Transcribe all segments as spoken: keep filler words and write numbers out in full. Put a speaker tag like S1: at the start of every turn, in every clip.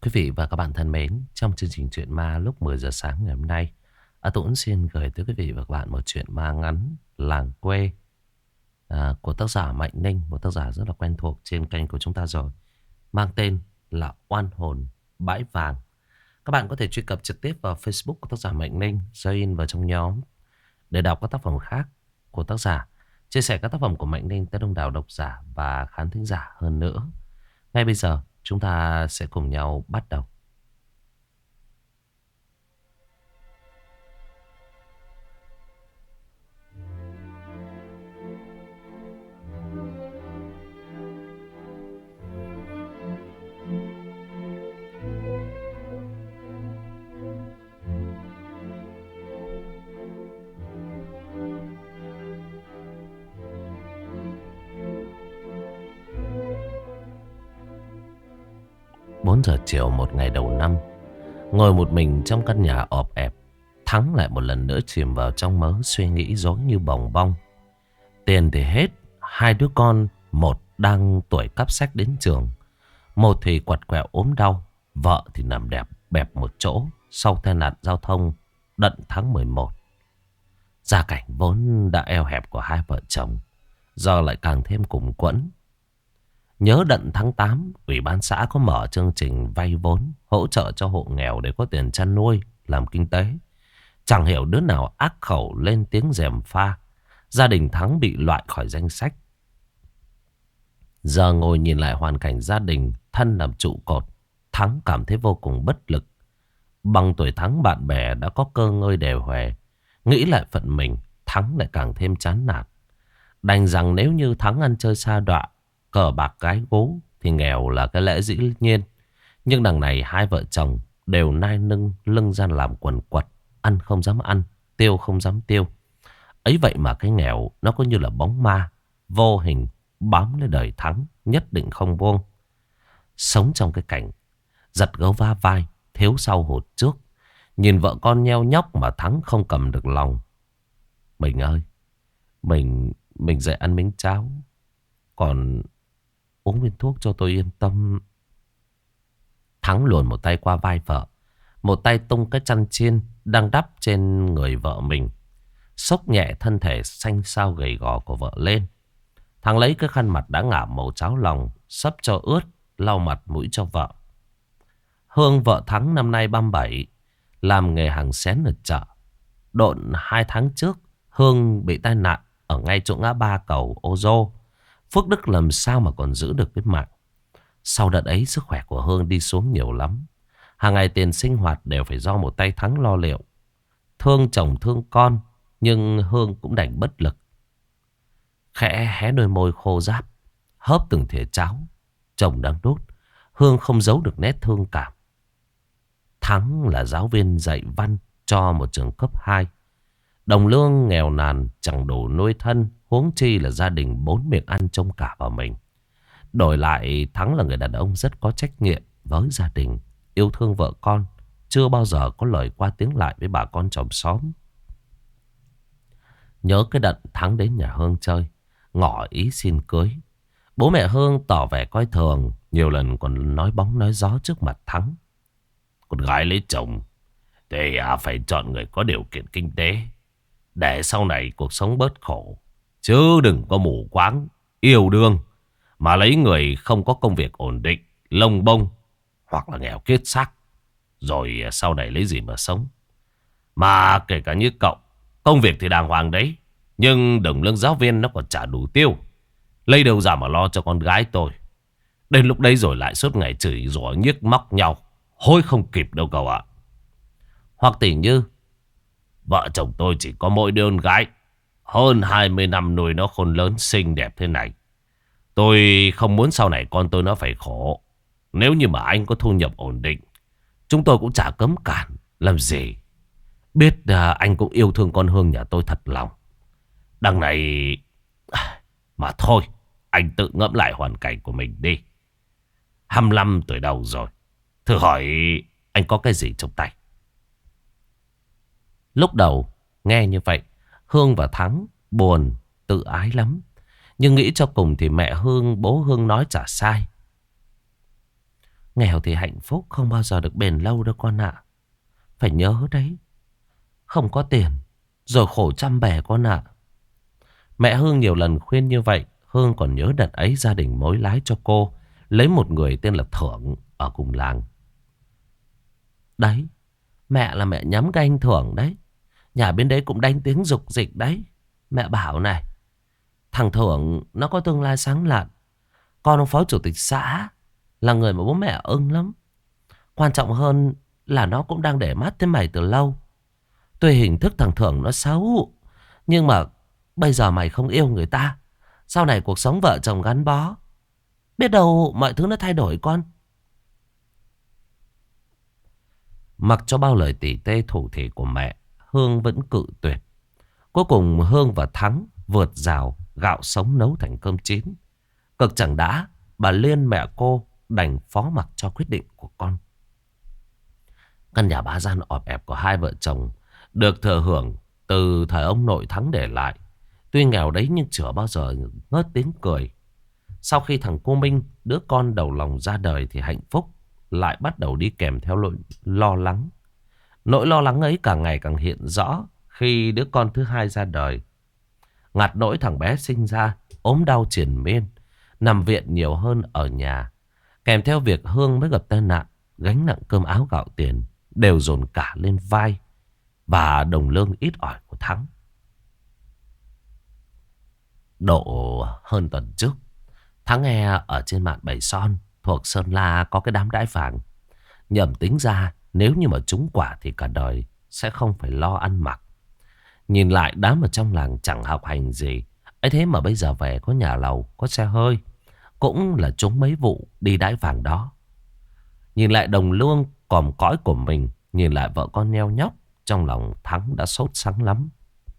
S1: Quý vị và các bạn thân mến, trong chương trình Chuyện Ma lúc mười giờ sáng ngày hôm nay, A Tuấn xin gửi tới quý vị và các bạn một chuyện ma ngắn Làng Quê à, của tác giả Mạnh Ninh, một tác giả rất là quen thuộc trên kênh của chúng ta rồi, mang tên là Oan Hồn Bãi Vàng. Các bạn có thể truy cập trực tiếp vào Facebook của tác giả Mạnh Ninh, join vào trong nhóm để đọc các tác phẩm khác của tác giả, chia sẻ các tác phẩm của Mạnh Ninh tới đông đảo độc giả và khán thính giả hơn nữa. Ngay bây giờ chúng ta sẽ cùng nhau bắt đầu. Bốn giờ chiều một ngày đầu năm, ngồi một mình trong căn nhà ọp ẹp, Thắng lại một lần nữa chìm vào trong mớ suy nghĩ rối như bòng bong. Tiền thì hết, hai đứa con, một đang tuổi cắp sách đến trường, một thì quặt quẹo ốm đau, vợ thì nằm đẹp bẹp một chỗ sau tai nạn giao thông đận tháng mười một. Gia cảnh vốn đã eo hẹp của hai vợ chồng giờ lại càng thêm cùng quẫn. Nhớ đận tháng tám, Ủy ban xã có mở chương trình vay vốn hỗ trợ cho hộ nghèo để có tiền chăn nuôi, làm kinh tế. Chẳng hiểu đứa nào ác khẩu lên tiếng gièm pha. Gia đình Thắng bị loại khỏi danh sách. Giờ ngồi nhìn lại hoàn cảnh gia đình thân làm trụ cột, Thắng cảm thấy vô cùng bất lực. Bằng tuổi Thắng, bạn bè đã có cơ ngơi đều huề. Nghĩ lại phận mình, Thắng lại càng thêm chán nản. Đành rằng nếu như Thắng ăn chơi sa đọa, cờ bạc gái gú thì nghèo là cái lẽ dĩ nhiên. Nhưng đằng này hai vợ chồng đều nai nưng lưng ra làm quần quật, ăn không dám ăn, tiêu không dám tiêu. Ấy vậy mà cái nghèo nó có như là bóng ma vô hình bám lấy đời Thắng, nhất định không buông. Sống trong cái cảnh giật gấu va vai, thiếu sau hụt trước, nhìn vợ con nheo nhóc mà Thắng không cầm được lòng. Mình ơi, Mình Mình dậy ăn miếng cháo, còn uống viên thuốc cho tôi yên tâm. Thắng luồn một tay qua vai vợ, một tay tung cái chăn chiên đang đắp trên người vợ mình, xốc nhẹ thân thể xanh xao gầy gò của vợ lên. Thắng lấy cái khăn mặt đã ngả màu cháo lòng sắp cho ướt, lau mặt mũi cho vợ. Hương vợ Thắng năm nay ba mươi bảy, làm nghề hàng xén ở chợ. Độn hai tháng trước, Hương bị tai nạn ở ngay chỗ ngã ba cầu Ô Dô. Phước đức làm sao mà còn giữ được cái mạng. Sau đợt ấy sức khỏe của Hương đi xuống nhiều lắm. Hàng ngày tiền sinh hoạt đều phải do một tay Thắng lo liệu. Thương chồng thương con, nhưng Hương cũng đành bất lực. Khẽ hé đôi môi khô ráp, hớp từng thìa cháo chồng đang đút. Hương không giấu được nét thương cảm. Thắng là giáo viên dạy văn cho một trường cấp hai. Đồng lương nghèo nàn chẳng đủ nuôi thân, huống chi là gia đình bốn miệng ăn trông cả vào mình. Đổi lại Thắng là người đàn ông rất có trách nhiệm với gia đình, yêu thương vợ con, chưa bao giờ có lời qua tiếng lại với bà con chòm xóm. Nhớ cái đợt Thắng đến nhà Hương chơi, ngỏ ý xin cưới, bố mẹ Hương tỏ vẻ coi thường, nhiều lần còn nói bóng nói gió trước mặt Thắng. Con gái lấy chồng thì à, phải chọn người có điều kiện kinh tế, để sau này cuộc sống bớt khổ. Chứ đừng có mù quáng yêu đương mà lấy người không có công việc ổn định, lông bông, hoặc là nghèo kiết xác, rồi sau này lấy gì mà sống. Mà kể cả như cậu, công việc thì đàng hoàng đấy, nhưng đồng lương giáo viên nó còn chả đủ tiêu. Lấy đâu ra mà lo cho con gái tôi. Đến lúc đấy rồi lại suốt ngày chửi rủa nhức móc nhau, hối không kịp đâu cậu ạ. Hoặc tỷ như vợ chồng tôi chỉ có mỗi đứa con gái, hơn hai mươi năm nuôi nó khôn lớn xinh đẹp thế này. Tôi không muốn sau này con tôi nó phải khổ. Nếu như mà anh có thu nhập ổn định, chúng tôi cũng chả cấm cản làm gì. Biết à, anh cũng yêu thương con Hương nhà tôi thật lòng. Đằng này mà thôi, anh tự ngẫm lại hoàn cảnh của mình đi. hai mươi lăm tuổi đầu rồi, thử hỏi anh có cái gì trong tay. Lúc đầu nghe như vậy, Hương và Thắng buồn, tự ái lắm. Nhưng nghĩ cho cùng thì mẹ Hương, bố Hương nói chả sai. Nghèo thì hạnh phúc không bao giờ được bền lâu đâu con ạ. Phải nhớ đấy. Không có tiền rồi khổ trăm bề con ạ. Mẹ Hương nhiều lần khuyên như vậy. Hương còn nhớ đợt ấy gia đình mối lái cho cô lấy một người tên là Thưởng ở cùng làng. Đấy, mẹ là mẹ nhắm cái anh Thưởng đấy. Nhà bên đấy cũng đánh tiếng dục dịch đấy. Mẹ bảo này, thằng Thưởng nó có tương lai sáng lạn. Con ông phó chủ tịch xã là người mà bố mẹ ưng lắm. Quan trọng hơn là nó cũng đang để mắt tới mày từ lâu. Tuy hình thức thằng Thưởng nó xấu, nhưng mà bây giờ mày không yêu người ta, sau này cuộc sống vợ chồng gắn bó, biết đâu mọi thứ nó thay đổi con. Mặc cho bao lời tỉ tê thủ thỉ của mẹ, Hương vẫn cự tuyệt. Cuối cùng Hương và Thắng vượt rào gạo sống nấu thành cơm chín. Cực chẳng đã, bà Liên mẹ cô đành phó mặc cho quyết định của con. Căn nhà ba gian ọp ẹp của hai vợ chồng được thừa hưởng từ thời ông nội Thắng để lại. Tuy nghèo đấy nhưng chưa bao giờ ngớt tiếng cười. Sau khi thằng cô Minh, đứa con đầu lòng ra đời, thì hạnh phúc lại bắt đầu đi kèm theo nỗi lo lắng. Nỗi lo lắng ấy càng ngày càng hiện rõ khi đứa con thứ hai ra đời. Ngặt nỗi thằng bé sinh ra ốm đau triền miên, nằm viện nhiều hơn ở nhà. Kèm theo việc Hương mới gặp tai nạn, gánh nặng cơm áo gạo tiền đều dồn cả lên vai và đồng lương ít ỏi của Thắng. Độ hơn tuần trước, Thắng nghe ở trên mạng Bảy Son thuộc Sơn La có cái đám đãi vàng. Nhầm tính ra nếu như mà trúng quả thì cả đời sẽ không phải lo ăn mặc. Nhìn lại đám ở trong làng chẳng học hành gì, ấy thế mà bây giờ về có nhà lầu, có xe hơi, cũng là trúng mấy vụ đi đãi vàng đó. Nhìn lại đồng lương còm cõi của mình, nhìn lại vợ con nheo nhóc, trong lòng Thắng đã sốt sắng lắm.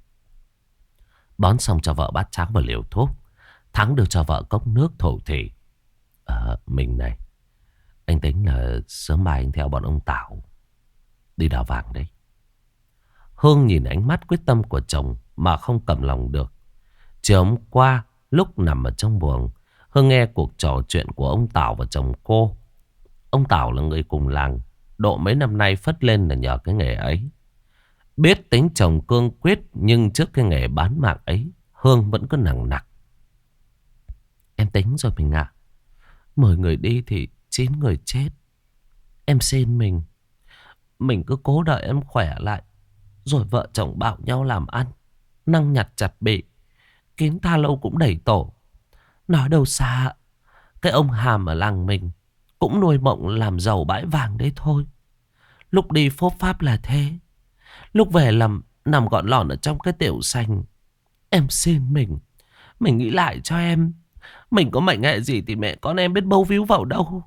S1: Bón xong cho vợ bát cháo và liều thuốc, Thắng đưa cho vợ cốc nước thổ thỉ. Ờ, mình này, anh tính là sớm mai anh theo bọn ông Tảo đi đào vàng đấy. Hương nhìn ánh mắt quyết tâm của chồng mà không cầm lòng được. Chiều hôm qua, lúc nằm ở trong buồng, Hương nghe cuộc trò chuyện của ông Tảo và chồng cô. Ông Tảo là người cùng làng, độ mấy năm nay phất lên là nhờ cái nghề ấy. Biết tính chồng cương quyết, nhưng trước cái nghề bán mạng ấy, Hương vẫn cứ nặng nặc. Em tính rồi mình ạ. Mười người đi thì chín người chết. Em xin mình, mình cứ cố đợi em khỏe lại, rồi vợ chồng bảo nhau làm ăn, năng nhặt chặt bị, kiến tha lâu cũng đẩy tổ. Nói đâu xa, cái ông Hàm ở làng mình cũng nuôi mộng làm giàu bãi vàng đấy thôi. Lúc đi phốp pháp là thế, lúc về làm nằm gọn lỏn ở trong cái tiểu sành. Em xin mình, mình nghĩ lại cho em. Mình có mệnh hệ gì thì mẹ con em biết bâu víu vào đâu.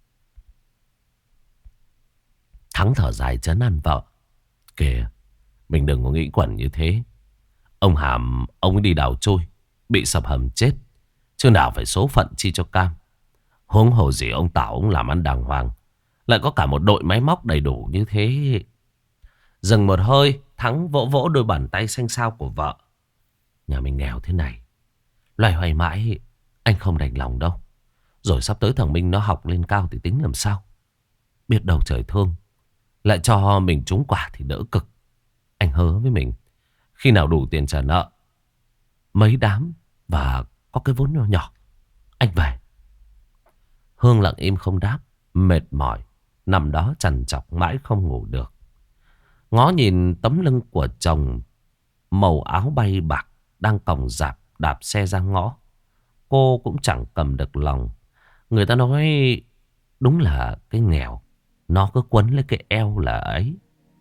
S1: Thắng thở dài trấn an vợ. Kìa, mình đừng có nghĩ quẩn như thế. Ông Hàm, ông ấy đi đào trôi, bị sập hầm chết, chứ nào phải số phận chi cho cam. Huống hồ gì ông Tảo ông làm ăn đàng hoàng, lại có cả một đội máy móc đầy đủ như thế. Dừng một hơi, Thắng vỗ vỗ đôi bàn tay xanh xao của vợ. Nhà mình nghèo thế này, loay hoay mãi anh không đành lòng đâu. Rồi sắp tới thằng Minh nó học lên cao thì tính làm sao. Biết đâu trời thương lại cho mình trúng quả thì đỡ cực. Anh hứa với mình, khi nào đủ tiền trả nợ mấy đám và có cái vốn nhỏ nhỏ, anh về. Hương lặng im không đáp, mệt mỏi nằm đó trằn trọc mãi không ngủ được. Ngó nhìn tấm lưng của chồng màu áo bay bạc đang còng rạp đạp xe ra ngõ, cô cũng chẳng cầm được lòng. Người ta nói đúng là cái nghèo nó cứ quấn lấy cái eo là ấy.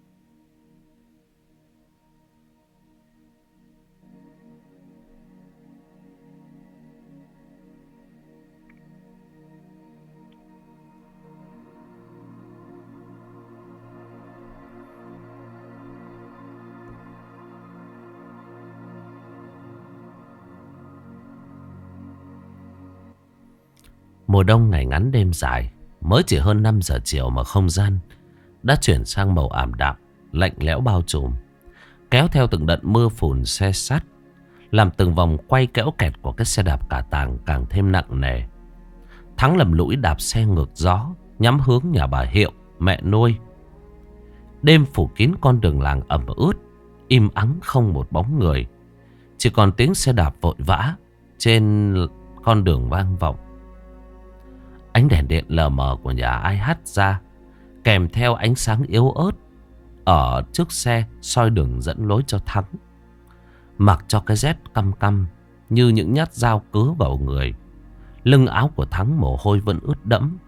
S1: Mùa đông ngày ngắn đêm dài, mới chỉ hơn năm giờ chiều mà không gian đã chuyển sang màu ảm đạm, lạnh lẽo bao trùm, kéo theo từng đợt mưa phùn se sắt, làm từng vòng quay kẽo kẹt của cái xe đạp cả tàng càng thêm nặng nề. Thắng lầm lũi đạp xe ngược gió, nhắm hướng nhà bà Hiệu, mẹ nuôi. Đêm phủ kín con đường làng ẩm ướt, im ắng không một bóng người. Chỉ còn tiếng xe đạp vội vã trên con đường vang vọng. Ánh đèn điện lờ mờ của nhà ai hắt ra, kèm theo ánh sáng yếu ớt ở trước xe soi đường dẫn lối cho Thắng. Mặc cho cái rét căm căm như những nhát dao cứa vào người. Lưng áo của Thắng mồ hôi vẫn ướt đẫm.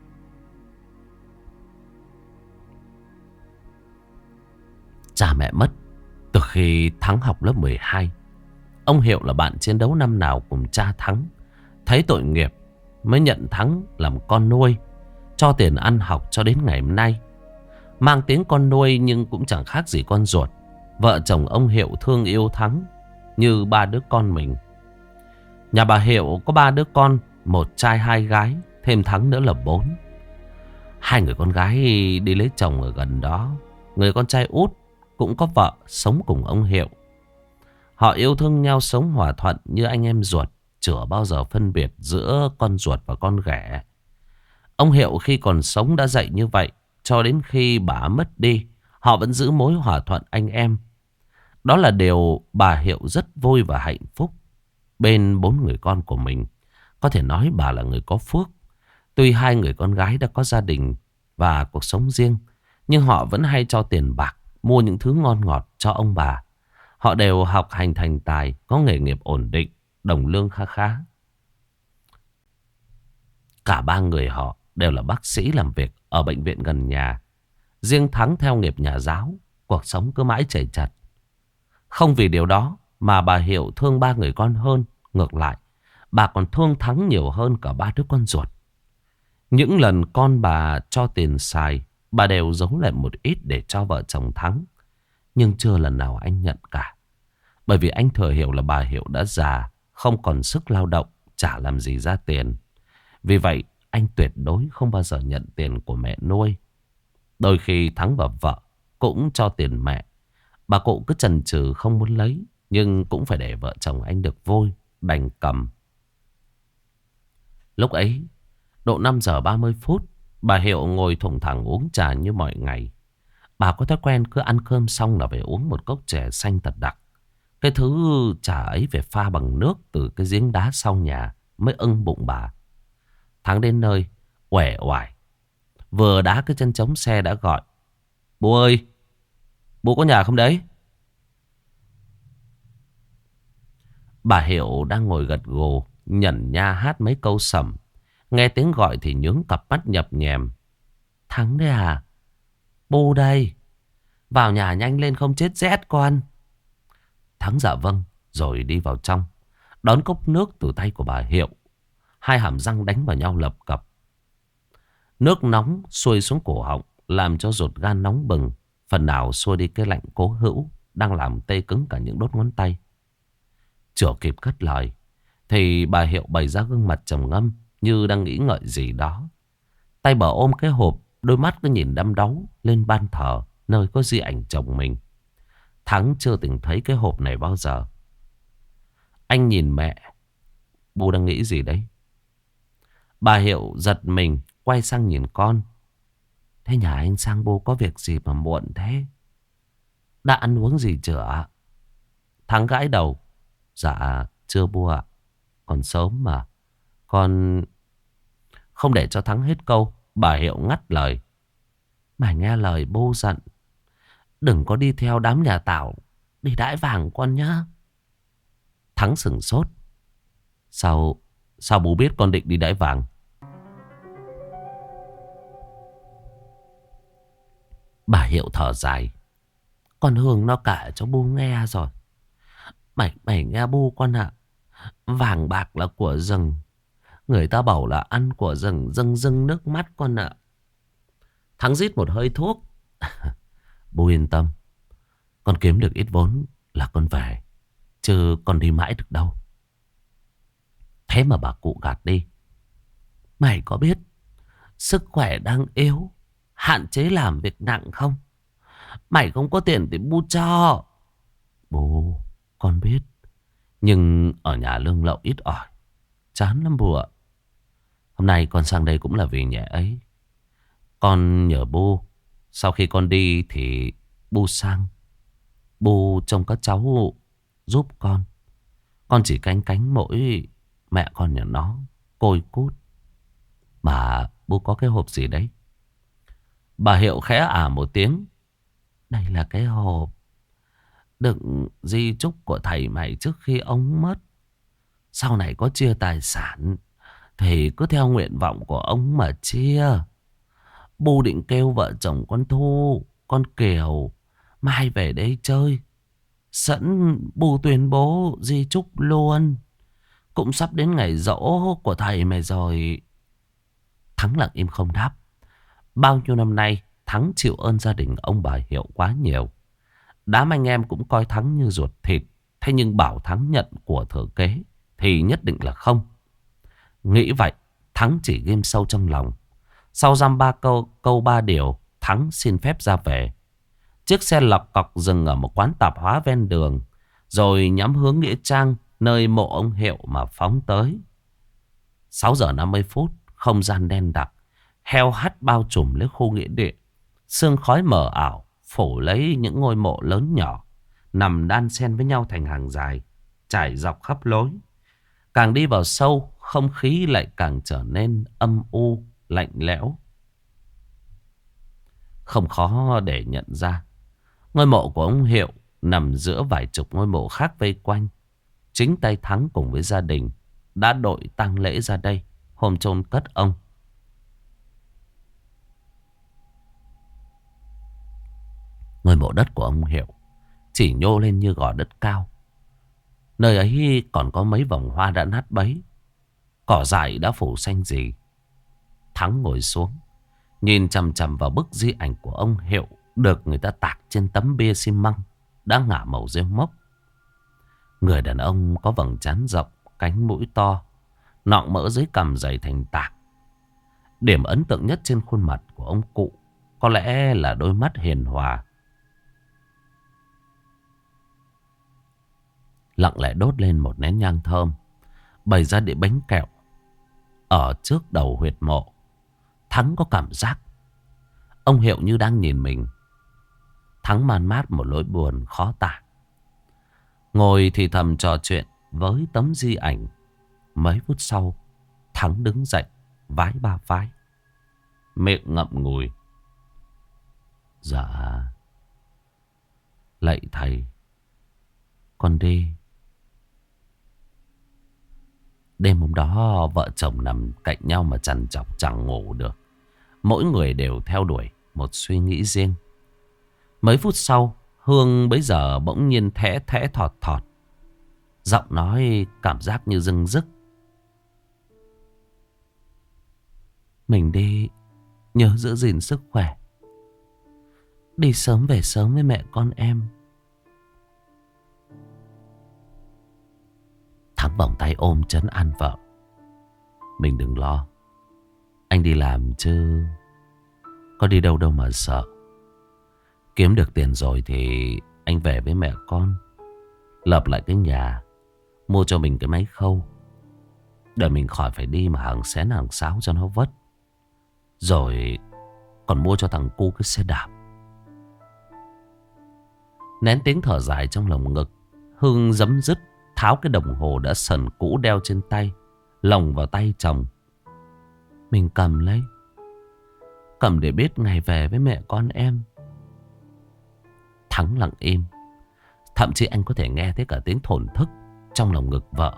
S1: Cha mẹ mất từ khi Thắng học lớp mười hai. Ông Hiệu là bạn chiến đấu năm nào cùng cha Thắng. Thấy tội nghiệp mới nhận Thắng làm con nuôi, cho tiền ăn học cho đến ngày hôm nay. Mang tiếng con nuôi nhưng cũng chẳng khác gì con ruột. Vợ chồng ông Hiệu thương yêu Thắng như ba đứa con mình. Nhà bà Hiệu có ba đứa con, một trai hai gái, thêm Thắng nữa là bốn. Hai người con gái đi lấy chồng ở gần đó. Người con trai út cũng có vợ sống cùng ông Hiệu. Họ yêu thương nhau, sống hòa thuận như anh em ruột, chưa bao giờ phân biệt giữa con ruột và con ghẻ. Ông Hiệu khi còn sống đã dạy như vậy. Cho đến khi bà mất đi, họ vẫn giữ mối hòa thuận anh em. Đó là điều bà Hiệu rất vui và hạnh phúc bên bốn người con của mình. Có thể nói bà là người có phước. Tuy hai người con gái đã có gia đình và cuộc sống riêng, nhưng họ vẫn hay cho tiền bạc mua những thứ ngon ngọt cho ông bà. Họ đều học hành thành tài, có nghề nghiệp ổn định, đồng lương khá khá. Cả ba người họ đều là bác sĩ làm việc ở bệnh viện gần nhà. Riêng Thắng theo nghiệp nhà giáo, cuộc sống cứ mãi chảy chặt. Không vì điều đó mà bà Hiệu thương ba người con hơn. Ngược lại, bà còn thương Thắng nhiều hơn cả ba đứa con ruột. Những lần con bà cho tiền xài, bà đều giấu lại một ít để cho vợ chồng Thắng. Nhưng chưa lần nào anh nhận cả. Bởi vì anh thừa hiểu là bà Hiệu đã già, không còn sức lao động, chả làm gì ra tiền. Vì vậy, anh tuyệt đối không bao giờ nhận tiền của mẹ nuôi. Đôi khi Thắng và vợ cũng cho tiền mẹ. Bà cụ cứ chần chừ không muốn lấy, nhưng cũng phải để vợ chồng anh được vui, đành cầm. Lúc ấy, độ năm giờ ba mươi phút, bà Hiệu ngồi thùng thẳng uống trà như mọi ngày. Bà có thói quen cứ ăn cơm xong là phải uống một cốc chè xanh thật đặc. Cái thứ trà ấy phải pha bằng nước từ cái giếng đá sau nhà mới ưng bụng bà. Thắng đến nơi, uể oải, vừa đá cái chân trống xe đã gọi: "Bố ơi, bố có nhà không đấy?" Bà Hiệu đang ngồi gật gù, nhẩn nha hát mấy câu sẩm. Nghe tiếng gọi thì nhướng cặp mắt nhập nhèm. "Thắng đấy à? Bố đây. Vào nhà nhanh lên không chết rét con." Thắng dạ vâng, rồi đi vào trong, đón cốc nước từ tay của bà Hiệu. Hai hàm răng đánh vào nhau lập cập. Nước nóng xuôi xuống cổ họng, làm cho ruột gan nóng bừng, phần nào xua đi cái lạnh cố hữu đang làm tê cứng cả những đốt ngón tay. Chưa kịp cất lời thì bà Hiệu bày ra gương mặt trầm ngâm như đang nghĩ ngợi gì đó. Tay bà ôm cái hộp, đôi mắt cứ nhìn đăm đáu lên ban thờ nơi có di ảnh chồng mình. Thắng chưa từng thấy cái hộp này bao giờ. Anh nhìn mẹ: "Bố đang nghĩ gì đấy?" Bà Hiệu giật mình quay sang nhìn con: "Thế nhà anh sang bố có việc gì mà muộn thế? Đã ăn uống gì chưa ạ?" Thắng gãi đầu: "Dạ chưa bố ạ. Còn sớm mà." Con... Không để cho Thắng hết câu, bà Hiệu ngắt lời: "Mày nghe lời bố dặn, đừng có đi theo đám nhà Tảo đi đãi vàng con nhá." Thắng sửng sốt: Sao Sao bố biết con định đi đãi vàng?" Bà Hiệu thở dài: "Con Hương nó kể cho bố nghe rồi. Mày mày nghe bố con ạ. Vàng bạc là của rừng. Người ta bảo là ăn của rừng rưng rưng nước mắt con ạ." Thắng rít một hơi thuốc: "Bố yên tâm. Con kiếm được ít vốn là con về, chứ con đi mãi được đâu." Thế mà bà cụ gạt đi: "Mày có biết sức khỏe đang yếu, hạn chế làm việc nặng không? Mày không có tiền thì bu cho." "Bố, con biết. Nhưng ở nhà lương lậu ít ỏi, chán lắm bố ạ. Hôm nay con sang đây cũng là vì nhẹ ấy. Con nhờ Bu, sau khi con đi thì Bu sang. Bu trông các cháu giúp con. Con chỉ canh cánh mỗi mẹ con nhà nó côi cút. Mà Bu có cái hộp gì đấy? Bà Hiệu khẽ ả một tiếng. Đây là cái hộp đựng di chúc của thầy mày trước khi ông mất. Sau này có chia tài sản thì cứ theo nguyện vọng của ông mà chia. Bu định kêu vợ chồng con Thu, con Kiều mai về đây chơi. Sẵn Bu tuyên bố di chúc luôn. Cũng sắp đến ngày giỗ của thầy mày rồi. Thắng lặng im không đáp. Bao nhiêu năm nay Thắng chịu ơn gia đình ông bà Hiệu quá nhiều. Đám anh em cũng coi Thắng như ruột thịt. Thế nhưng bảo Thắng nhận của thừa kế thì nhất định là không. Nghĩ vậy Thắng chỉ ghim sâu trong lòng. Sau dăm ba câu câu ba điều, Thắng xin phép ra về. Chiếc xe lọc cọc dừng ở một quán tạp hóa ven đường, rồi nhắm hướng nghĩa trang nơi mộ ông Hiệu mà phóng tới. Sáu giờ năm mươi phút, không gian đen đặc, heo hắt bao trùm lấy khu nghĩa địa. Sương khói mờ ảo phủ lấy những ngôi mộ lớn nhỏ, nằm đan xen với nhau thành hàng dài, trải dọc khắp lối. Càng đi vào sâu, không khí lại càng trở nên âm u, lạnh lẽo. Không khó để nhận ra, ngôi mộ của ông Hiệu nằm giữa vài chục ngôi mộ khác vây quanh. Chính tay Thắng cùng với gia đình đã đội tang lễ ra đây hôm chôn cất ông. Ngôi mộ đất của ông Hiệu chỉ nhô lên như gò đất cao. Nơi ấy còn có mấy vòng hoa đã nát bấy, cỏ dại đã phủ xanh rì. Thắng ngồi xuống, nhìn chằm chằm vào bức di ảnh của ông Hiệu được người ta tạc trên tấm bia xi măng đã ngả màu rêu mốc. Người đàn ông có vầng trán rộng, cánh mũi to, nọng mỡ dưới cằm dày thành tạc. Điểm ấn tượng nhất trên khuôn mặt của ông cụ có lẽ là đôi mắt hiền hòa. Lặng lẽ đốt lên một nén nhang thơm, bày ra đĩa bánh kẹo ở trước đầu huyệt mộ. Thắng có cảm giác ông Hiệu như đang nhìn mình. Thắng man mát một nỗi buồn khó tả. Ngồi thì thầm trò chuyện với tấm di ảnh. Mấy phút sau, Thắng đứng dậy, vái ba vái, miệng ngậm ngùi. Dạ, lạy thầy, con đi. Đêm hôm đó vợ chồng nằm cạnh nhau mà trằn trọc chẳng ngủ được. Mỗi người đều theo đuổi một suy nghĩ riêng. Mấy phút sau, Hương bấy giờ bỗng nhiên thẽ thẽ thọt thọt. Giọng nói cảm giác như dưng dứt. Mình đi, nhớ giữ gìn sức khỏe. Đi sớm về sớm với mẹ con em. Thắng vòng tay ôm trấn an vợ. Mình đừng lo, anh đi làm chứ có đi đâu đâu mà sợ. Kiếm được tiền rồi thì anh về với mẹ con, lập lại cái nhà, mua cho mình cái máy khâu, để mình khỏi phải đi mà hàng xén hàng sáo cho nó vất. Rồi còn mua cho thằng cu cái xe đạp. Nén tiếng thở dài trong lồng ngực, Hương giấm dứt tháo cái đồng hồ đã sần cũ đeo trên tay, lồng vào tay chồng. Mình cầm lấy, cầm để biết ngày về với mẹ con em. Thắng lặng im. Thậm chí anh có thể nghe thấy cả tiếng thổn thức trong lồng ngực vợ.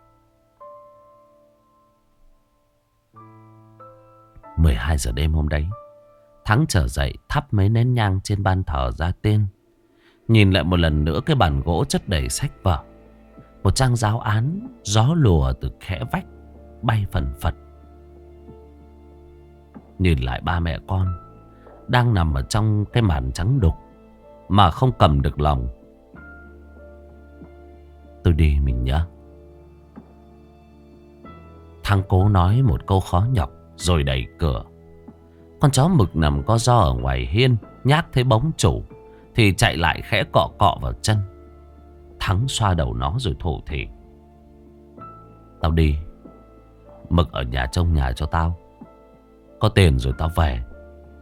S1: mười hai giờ đêm hôm đấy, Thắng trở dậy thắp mấy nén nhang trên ban thờ gia tiên. Nhìn lại một lần nữa cái bàn gỗ chất đầy sách vở. Một trang giáo án gió lùa từ khẽ vách bay phần phật. Nhìn lại ba mẹ con đang nằm ở trong cái màn trắng đục mà không cầm được lòng. Tôi đi mình nhá. Thắng cố nói một câu khó nhọc rồi đẩy cửa. Con chó mực nằm co ro ở ngoài hiên, nhát thấy bóng chủ thì chạy lại khẽ cọ cọ vào chân. Thắng xoa đầu nó rồi thổ thỉ. Tao đi, Mực ở nhà trông nhà cho tao. Có tiền rồi tao về.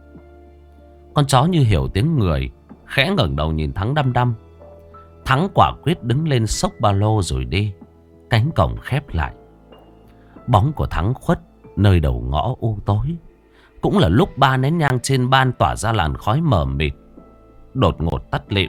S1: Con chó như hiểu tiếng người, khẽ ngẩng đầu nhìn Thắng đăm đăm. Thắng quả quyết đứng lên xốc ba lô rồi đi. Cánh cổng khép lại. Bóng của Thắng khuất nơi đầu ngõ u tối. Cũng là lúc ba nén nhang trên ban tỏa ra làn khói mờ mịt, đột ngột tắt lịm.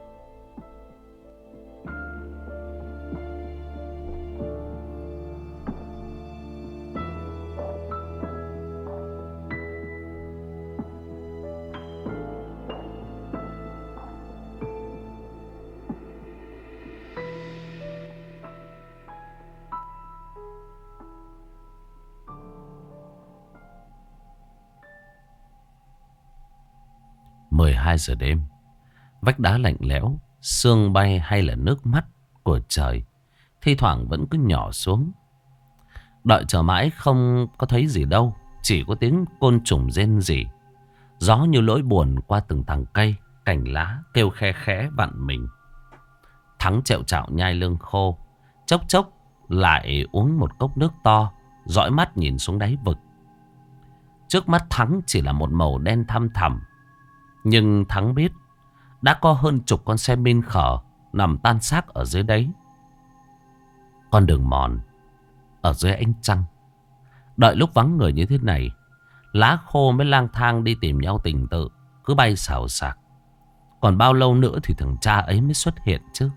S1: mười hai giờ đêm, vách đá lạnh lẽo, sương bay hay là nước mắt của trời thi thoảng vẫn cứ nhỏ xuống. Đợi chờ mãi không có thấy gì đâu, chỉ có tiếng côn trùng rên rỉ. Gió như lỗi buồn qua từng tàng cây, cành lá kêu khe khẽ vặn mình. Thắng trẹo trạo nhai lưng khô, chốc chốc lại uống một cốc nước to, dõi mắt nhìn xuống đáy vực. Trước mắt Thắng chỉ là một màu đen thăm thẳm. Nhưng Thắng biết đã có hơn chục con xe min khở nằm tan xác ở dưới đấy. Con đường mòn ở dưới ánh trăng. Đợi lúc vắng người như thế này, lá khô mới lang thang đi tìm nhau tình tự, cứ bay xào xạc. Còn bao lâu nữa thì thằng cha ấy mới xuất hiện chứ?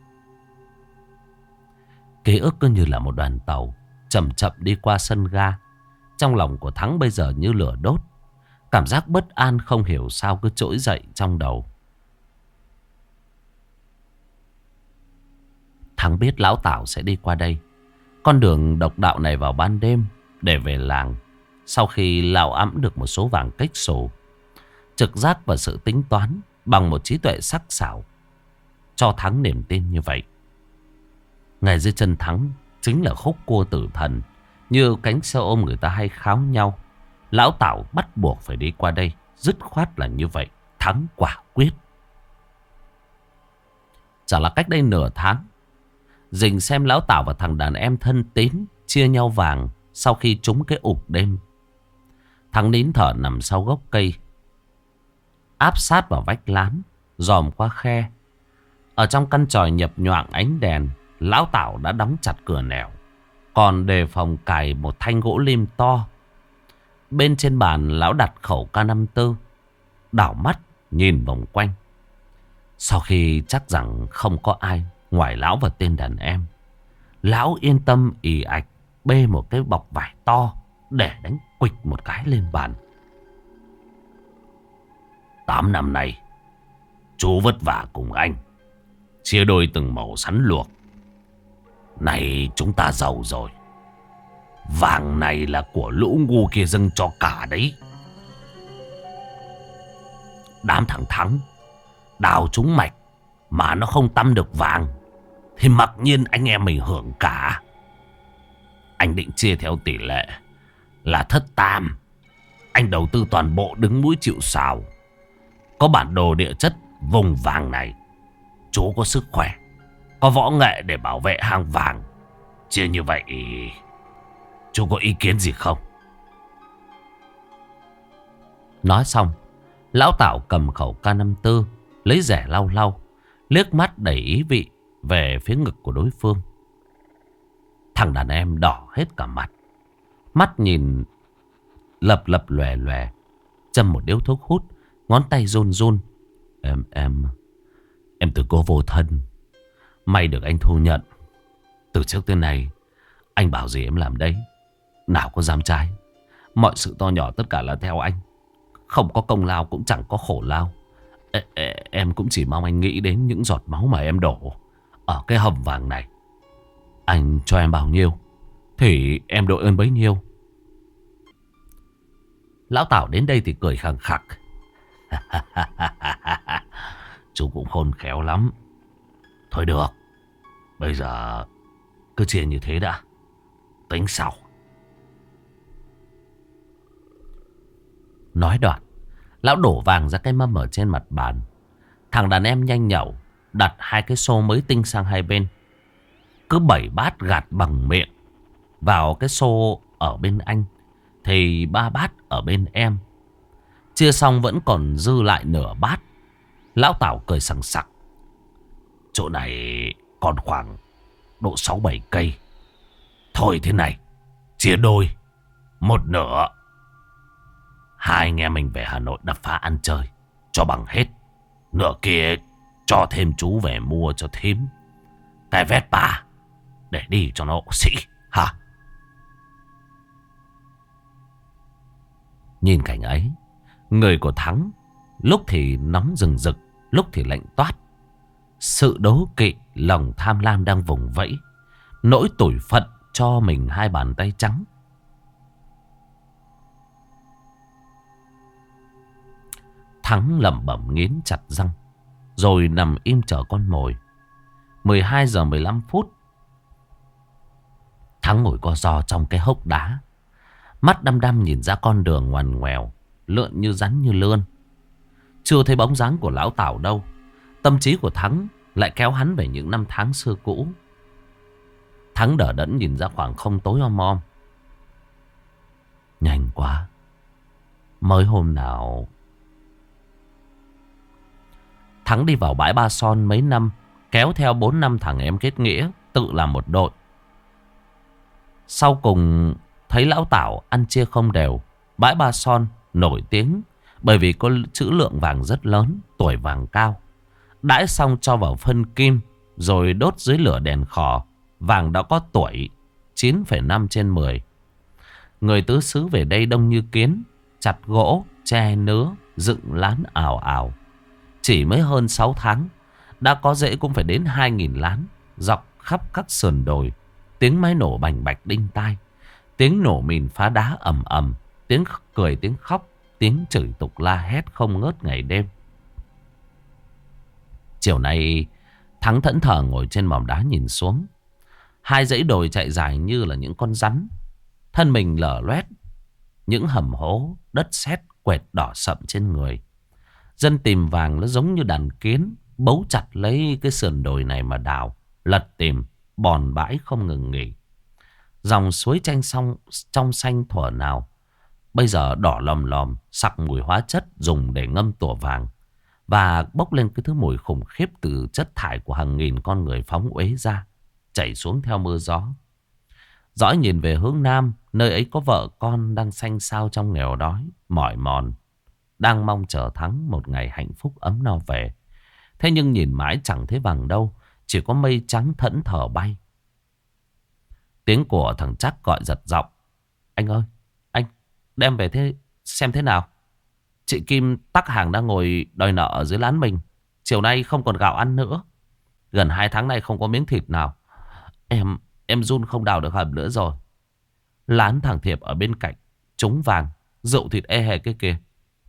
S1: Ký ức cứ như là một đoàn tàu chậm chậm đi qua sân ga. Trong lòng của Thắng bây giờ như lửa đốt. Cảm giác bất an không hiểu sao cứ trỗi dậy trong đầu. Thắng biết lão Tảo sẽ đi qua đây. Con đường độc đạo này vào ban đêm để về làng. Sau khi lão ẵm được một số vàng cách sổ, trực giác và sự tính toán bằng một trí tuệ sắc sảo cho Thắng niềm tin như vậy. Ngay dưới chân Thắng chính là khúc cua tử thần, như cánh xe ôm người ta hay kháo nhau. Lão Tảo bắt buộc phải đi qua đây, dứt khoát là như vậy. Thắng quả quyết. Chả là cách đây nửa tháng, Dình xem lão Tảo và thằng đàn em thân tín chia nhau vàng sau khi trúng cái ục đêm. Thắng nín thở nằm sau gốc cây, áp sát vào vách lán, dòm qua khe. Ở trong căn tròi nhập nhoạng ánh đèn, lão Tảo đã đóng chặt cửa nẻo, còn đề phòng cài một thanh gỗ lim to. Bên trên bàn lão đặt khẩu K năm mươi tư, đảo mắt nhìn vòng quanh. Sau khi chắc rằng không có ai ngoài lão và tên đàn em, lão yên tâm ì ạch bê một cái bọc vải to để đánh quịch một cái lên bàn. Tám năm nay chú vất vả cùng anh, chia đôi từng mẩu sắn luộc. Này chúng ta giàu rồi. Vàng này là của lũ ngu kia dâng cho cả đấy. Đám thằng Thắng đào trúng mạch mà nó không tăm được vàng thì mặc nhiên anh em mình hưởng cả. Anh định chia theo tỷ lệ là thất tam. Anh đầu tư toàn bộ đứng mũi chịu sào. Có bản đồ địa chất vùng vàng này. Chú có sức khỏe, có võ nghệ để bảo vệ hang vàng. Chia như vậy chú có ý kiến gì không? Nói xong, lão Tảo cầm khẩu K năm mươi tư, lấy rẻ lau lau, liếc mắt đầy ý vị về phía ngực của đối phương. Thằng đàn em đỏ hết cả mặt, mắt nhìn lập lập lòe lòe, châm một điếu thuốc hút, ngón tay run run. Em, em, em từ cô vô thân. May được anh thu nhận. Từ trước tới nay, anh bảo gì em làm đấy. Nào có dám trái. Mọi sự to nhỏ tất cả là theo anh. Không có công lao cũng chẳng có khổ lao. Ê, ê, em cũng chỉ mong anh nghĩ đến những giọt máu mà em đổ ở cái hầm vàng này. Anh cho em bao nhiêu thì em đội ơn bấy nhiêu. Lão Tảo đến đây thì cười khằng khặc. Chú cũng khôn khéo lắm. Thôi được, bây giờ cứ chia như thế đã, tính sau. Nói đoạn, lão đổ vàng ra cái mâm ở trên mặt bàn. Thằng đàn em nhanh nhẩu đặt hai cái xô mới tinh sang hai bên. Cứ bảy bát gạt bằng miệng vào cái xô ở bên anh thì ba bát ở bên em. Chia xong vẫn còn dư lại nửa bát. Lão Tảo cười sằng sặc. Chỗ này còn khoảng độ sáu bảy cây. Thôi thế này, chia đôi, một nửa. Hai anh em mình về Hà Nội đập phá ăn chơi cho bằng hết. Nửa kia cho thêm chú về mua cho thím cái Vespa để đi cho nó xị hả? Nhìn cảnh ấy, người của Thắng lúc thì nóng rừng rực, lúc thì lạnh toát. Sự đố kỵ, lòng tham lam đang vùng vẫy. Nỗi tủi phận cho mình hai bàn tay trắng. Thắng lẩm bẩm nghiến chặt răng, rồi nằm im chờ con mồi. mười hai giờ mười lăm phút. Thắng ngồi co ro trong cái hốc đá, mắt đăm đăm nhìn ra con đường ngoằn ngoèo, lượn như rắn như lươn. Chưa thấy bóng dáng của lão Tảo đâu. Tâm trí của Thắng lại kéo hắn về những năm tháng xưa cũ. Thắng đờ đẫn nhìn ra khoảng không tối om om. Nhanh quá, mới hôm nào. Thắng đi vào bãi Ba Son mấy năm, kéo theo bốn năm thằng em kết nghĩa, tự làm một đội. Sau cùng thấy lão Tảo ăn chia không đều. Bãi Ba Son nổi tiếng bởi vì có trữ lượng vàng rất lớn, tuổi vàng cao. Đãi xong cho vào phân kim, rồi đốt dưới lửa đèn khò. Vàng đã có tuổi chín phẩy năm trên mười. Người tứ xứ về đây đông như kiến, chặt gỗ, tre nứa, dựng lán ào ào. Chỉ mới hơn sáu tháng, đã có dễ cũng phải đến hai nghìn lán, dọc khắp các sườn đồi. Tiếng máy nổ bành bạch đinh tai, tiếng nổ mìn phá đá ầm ầm, tiếng cười tiếng khóc, tiếng chửi tục la hét không ngớt ngày đêm. Chiều nay Thắng thẫn thờ ngồi trên mỏm đá nhìn xuống. Hai dãy đồi chạy dài như là những con rắn, thân mình lở loét, những hầm hố đất sét quệt đỏ sậm trên người. Dân tìm vàng nó giống như đàn kiến, bấu chặt lấy cái sườn đồi này mà đào, lật tìm, bòn bãi không ngừng nghỉ. Dòng suối chanh song trong xanh thuở nào bây giờ đỏ lòm lòm, sặc mùi hóa chất dùng để ngâm tủa vàng, và bốc lên cái thứ mùi khủng khiếp từ chất thải của hàng nghìn con người phóng uế ra, chảy xuống theo mưa gió. Dõi nhìn về hướng nam, nơi ấy có vợ con đang xanh xao trong nghèo đói, mỏi mòn, đang mong chờ Thắng một ngày hạnh phúc ấm no về. Thế nhưng nhìn mãi chẳng thấy vàng đâu, chỉ có mây trắng thẫn thờ bay. Tiếng của thằng Chắc gọi giật giọng. Anh ơi, anh đem về thế xem thế nào. Chị Kim tắc hàng đang ngồi đòi nợ ở dưới lán mình. Chiều nay không còn gạo ăn nữa. Gần hai tháng nay không có miếng thịt nào. Em em run không đào được hầm nữa rồi. Lán thằng Thiệp ở bên cạnh trúng vàng, rượu thịt ê hề cái kia.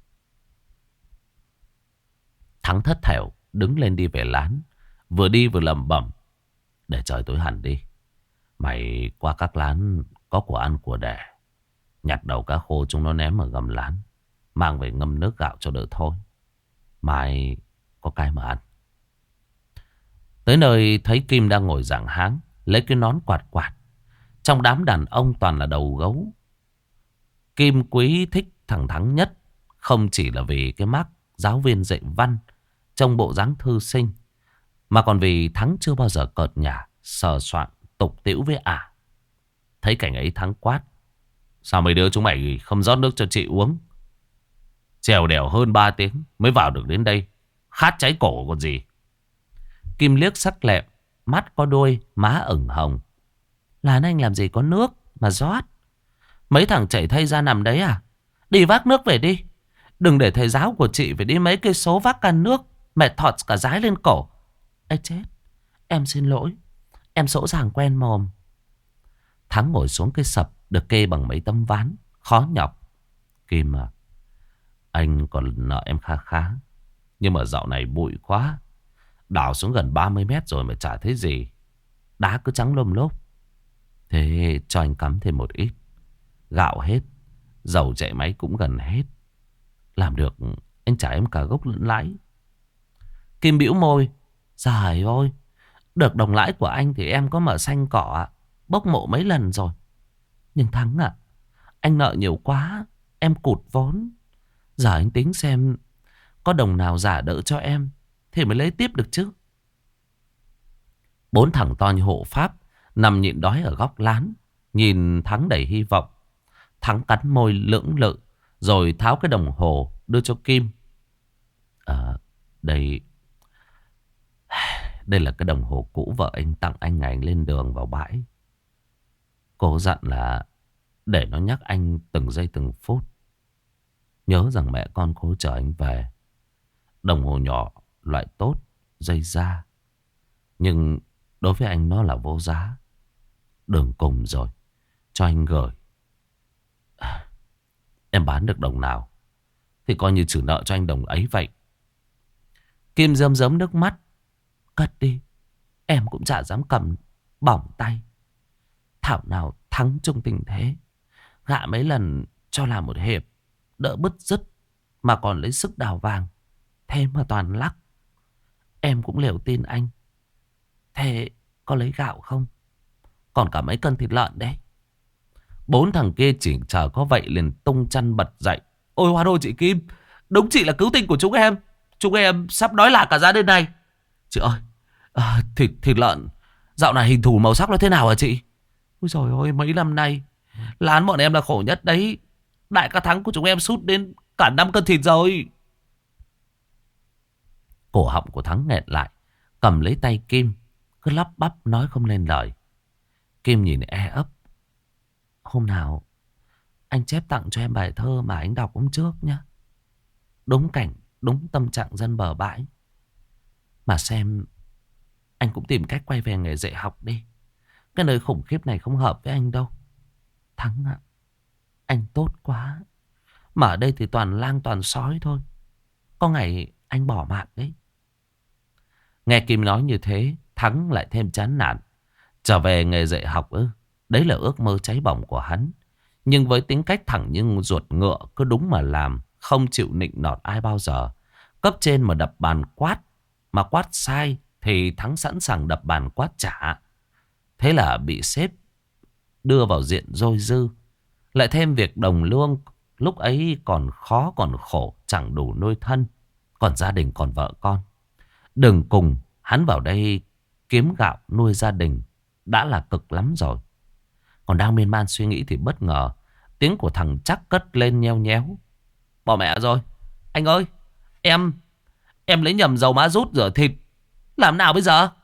S1: Thắng thất thểu đứng lên đi về lán, vừa đi vừa lẩm bẩm. Để trời tối hẳn đi, mày qua các lán có của ăn của đẻ, nhặt đầu cá khô chúng nó ném ở gầm lán, mang về ngâm nước gạo cho đỡ thôi. Mai có cái mà ăn. Tới nơi thấy Kim đang ngồi giảng háng, lấy cái nón quạt quạt. Trong đám đàn ông toàn là đầu gấu. Kim quý thích thằng Thắng nhất, không chỉ là vì cái mác giáo viên dạy văn trong bộ dáng thư sinh, mà còn vì Thắng chưa bao giờ cợt nhả, sờ soạn, tục tĩu với ả. Thấy cảnh ấy Thắng quát. Sao mấy đứa chúng mày không rót nước cho chị uống? Trèo đèo hơn ba tiếng mới vào được đến đây, khát cháy cổ còn gì. Kim liếc sắc lẹm, mắt có đôi, má ửng hồng. Làn anh làm gì có nước mà rót? Mấy thằng chảy thây ra nằm đấy à? Đi vác nước về đi. Đừng để thầy giáo của chị phải đi mấy cây số vác can nước, mệt thọt cả dái lên cổ. Ê chết, em xin lỗi, em dỗ dàng quen mồm. Thắng ngồi xuống cái sập được kê bằng mấy tấm ván, khó nhọc. Kim à, anh còn nợ em khá khá, nhưng mà dạo này bụi quá, đào xuống gần ba mươi mét rồi mà chả thấy gì. Đá cứ trắng lôm lốp. Thế cho anh cắm thêm một ít. Gạo hết, dầu chạy máy cũng gần hết. Làm được anh trả em cả gốc lẫn lãi. Kim bĩu môi. Trời ơi, được đồng lãi của anh thì em có mở xanh cỏ bốc mộ mấy lần rồi. Nhưng Thắng ạ, anh nợ nhiều quá, em cụt vốn. Giờ anh tính xem có đồng nào giả đỡ cho em thì mới lấy tiếp được chứ. Bốn thằng to như hộ pháp nằm nhịn đói ở góc lán, nhìn Thắng đầy hy vọng. Thắng cắn môi lưỡng lự rồi tháo cái đồng hồ đưa cho Kim. À, đây Đây là cái đồng hồ cũ vợ anh tặng anh ngày anh lên đường vào bãi. Cô dặn là để nó nhắc anh từng giây từng phút, nhớ rằng mẹ con cô chờ anh về. Đồng hồ nhỏ, loại tốt, dây da, nhưng đối với anh nó là vô giá. Đường cùng rồi, cho anh gửi. À, em bán được đồng nào thì coi như trừ nợ cho anh đồng ấy vậy. Kim rơm rớm nước mắt. Cất đi, em cũng chả dám cầm, bỏng tay. Thảo nào Thắng trong tình thế, gạ mấy lần cho làm một hiệp, đỡ bứt rứt mà còn lấy sức đào vàng. Thế mà toàn lắc. Em cũng liều tin anh. Thế có lấy gạo không? Còn cả mấy cân thịt lợn đấy. Bốn thằng kia chỉ chờ có vậy liền tung chăn bật dậy. Ôi hoa đô chị Kim, đúng chị là cứu tinh của chúng em. Chúng em sắp đói lạc cả gia đình này. Chị ơi, à, thịt, thịt lợn dạo này hình thù màu sắc nó thế nào hả chị? Ôi trời ơi, mấy năm nay lán bọn em là khổ nhất đấy. Đại ca Thắng của chúng em sút đến cả năm cân thịt rồi. Cổ họng của Thắng nghẹn lại, cầm lấy tay Kim, cứ lắp bắp nói không lên lời. Kim nhìn e ấp. Hôm nào anh chép tặng cho em bài thơ mà anh đọc hôm trước nhé. Đúng cảnh, đúng tâm trạng dân bờ bãi. Mà xem anh cũng tìm cách quay về nghề dạy học đi. Cái nơi khủng khiếp này không hợp với anh đâu. Thắng ạ, anh tốt quá. Mà ở đây thì toàn lang toàn sói thôi. Có ngày anh bỏ mạng đấy. Nghe Kim nói như thế, Thắng lại thêm chán nản. Trở về nghề dạy học ư? Đấy là ước mơ cháy bỏng của hắn. Nhưng với tính cách thẳng nhưng ruột ngựa, cứ đúng mà làm, không chịu nịnh nọt ai bao giờ. Cấp trên mà đập bàn quát, mà quát sai thì Thắng sẵn sàng đập bàn quát trả. Thế là bị sếp đưa vào diện dôi dư. Lại thêm việc đồng lương lúc ấy còn khó còn khổ, chẳng đủ nuôi thân. Còn gia đình còn vợ con. Đừng cùng hắn vào đây kiếm gạo nuôi gia đình đã là cực lắm rồi. Còn đang miên man suy nghĩ thì bất ngờ tiếng của thằng Chắc cất lên nheo nhéo. Bỏ mẹ rồi. Anh ơi, em Em lấy nhầm dầu má rút rửa thịt. Làm nào bây giờ?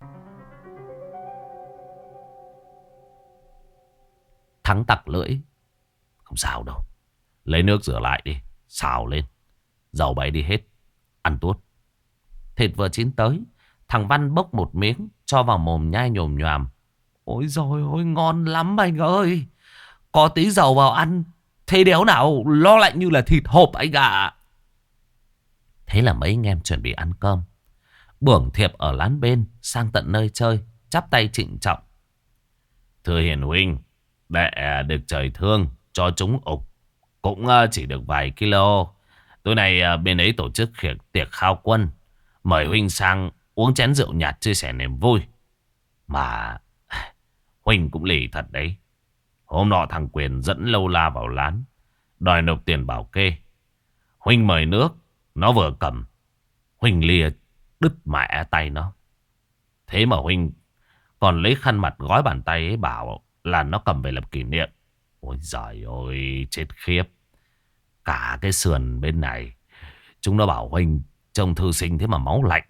S1: Thắng tặc lưỡi. Không sao đâu, lấy nước rửa lại đi, xào lên, dầu bay đi hết, ăn tuốt. Thịt vừa chín tới, thằng Văn bốc một miếng cho vào mồm nhai nhồm nhoàm. Ôi dồi ôi, ngon lắm anh ơi. Có tí dầu vào ăn thế đéo nào lo lạnh như là thịt hộp anh ạ. Thế là mấy anh em chuẩn bị ăn cơm. Bưởng thiệp ở lán bên sang tận nơi chơi, chắp tay trịnh trọng. Thưa hiền huynh, để được trời thương cho chúng ục cũng chỉ được vài kilo. Tối nay bên ấy tổ chức tiệc khao quân, mời huynh sang uống chén rượu nhạt chia sẻ niềm vui. Mà huynh cũng lì thật đấy. Hôm nọ thằng Quyền dẫn Lâu La vào lán, đòi nộp tiền bảo kê. Huynh mời nước, nó vừa cầm, huynh lìa đứt mẹ tay nó. Thế mà huynh còn lấy khăn mặt gói bàn tay ấy, bảo là nó cầm về làm kỷ niệm. Ôi giời ơi, chết khiếp. Cả cái sườn bên này chúng nó bảo huynh trông thư sinh thế mà máu lạnh.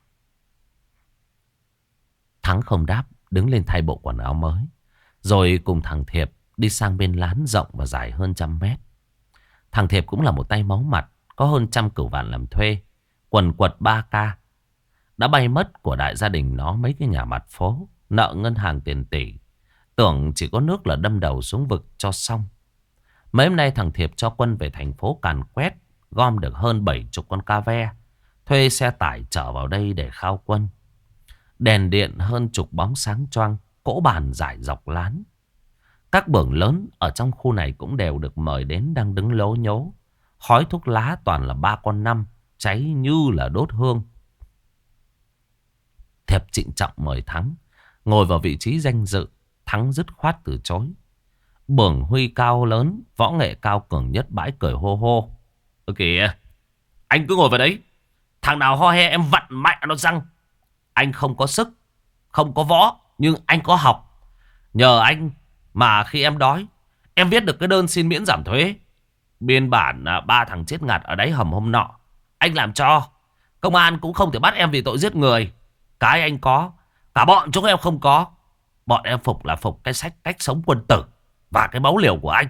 S1: Thắng không đáp, đứng lên thay bộ quần áo mới, rồi cùng thằng Thiệp đi sang bên lán rộng và dài hơn trăm mét. Thằng Thiệp cũng là một tay máu mặt, có hơn trăm cửu vạn làm thuê, quần quật ba ca. Đã bay mất của đại gia đình nó mấy cái nhà mặt phố, nợ ngân hàng tiền tỷ. Tưởng chỉ có nước là đâm đầu xuống vực cho xong. Mấy hôm nay thằng Thiệp cho quân về thành phố càn quét, gom được hơn bảy chục con ca ve, thuê xe tải chở vào đây để khao quân. Đèn điện hơn chục bóng sáng choang, cỗ bàn rải dọc lán. Các bưởng lớn ở trong khu này cũng đều được mời đến đang đứng lố nhố. Khói thuốc lá toàn là ba con năm, cháy như là đốt hương. Thiệp trịnh trọng mời Thắng ngồi vào vị trí danh dự. Thắng dứt khoát từ chối. Bưởng Huy cao lớn, võ nghệ cao cường nhất bãi cười hô hô. Ơ kìa, anh cứ ngồi vào đấy. Thằng nào ho he em vặn mạnh nó răng. Anh không có sức, không có võ, nhưng anh có học. Nhờ anh mà khi em đói, em viết được cái đơn xin miễn giảm thuế. Biên bản à, ba thằng chết ngạt ở đáy hầm hôm nọ, anh làm cho. Công an cũng không thể bắt em vì tội giết người. Cái anh có, cả bọn chúng em không có. Bọn em phục là phục cái sách cách sống quân tử và cái máu liều của anh.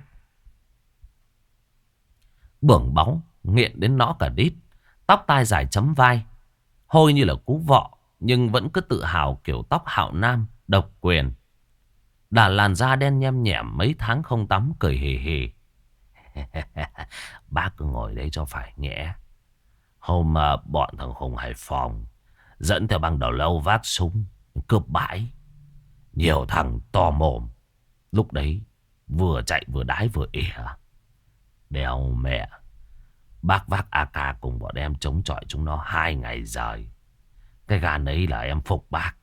S1: Bưởng bóng, nghiện đến nõ cả đít. Tóc tai dài chấm vai, hôi như là cú vọ, nhưng vẫn cứ tự hào kiểu tóc hạo nam, độc quyền. Đà làn da đen nhem nhẻm, mấy tháng không tắm, cười hì hì. Bác cứ ngồi đấy cho phải nhẽ. Hôm mà bọn thằng Hùng Hải Phòng dẫn theo băng đầu lâu vác súng cướp bãi, nhiều thằng to mồm. Lúc đấy vừa chạy vừa đái vừa ỉa. Đèo mẹ, bác vác a ca cùng bọn em chống chọi chúng nó hai ngày trời. Cái gan ấy là em phục bác.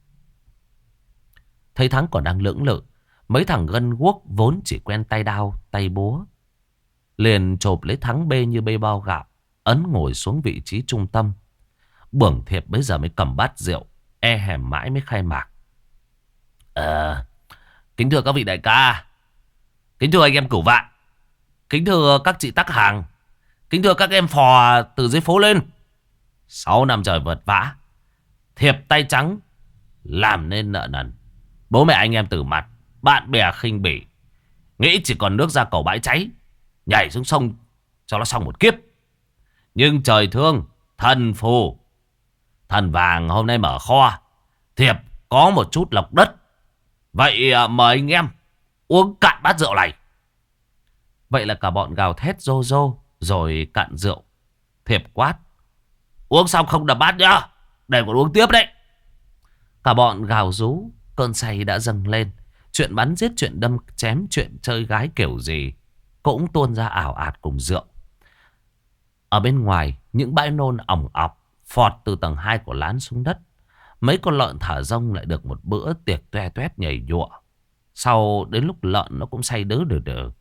S1: Thấy Thắng còn đang lưỡng lự, mấy thằng gân guốc vốn chỉ quen tay đao tay búa liền chộp lấy Thắng bê như bê bao gạo, ấn ngồi xuống vị trí trung tâm. Bưởng Thiệp bây giờ mới cầm bát rượu, e hèm mãi mới khai mạc. Ờ, kính thưa các vị đại ca, kính thưa anh em cửu vạn, kính thưa các chị tắc hàng, kính thưa các em phò từ dưới phố lên. Sáu năm trời vất vả, Thiệp tay trắng làm nên nợ nần. Bố mẹ anh em từ mặt, bạn bè khinh bỉ, nghĩ chỉ còn nước ra cầu bãi cháy, nhảy xuống sông cho nó xong một kiếp. Nhưng trời thương, thần phù, thần vàng hôm nay mở kho, Thiệp có một chút lọc đất. Vậy à, mời anh em uống cạn bát rượu này. Vậy là cả bọn gào thét rô rô rồi cạn rượu. Thiệp quát: uống xong không đập bát nhá, để còn uống tiếp đấy. Cả bọn gào rú, cơn say đã dâng lên. Chuyện bắn giết, chuyện đâm chém, chuyện chơi gái kiểu gì cũng tuôn ra ảo ạt cùng rượu. Ở bên ngoài, những bãi nôn ỏng ọc phọt từ tầng hai của lán xuống đất. Mấy con lợn thả rông lại được một bữa tiệc toe toét nhảy nhụa. Sau đến lúc lợn nó cũng say đớ đừ đừ.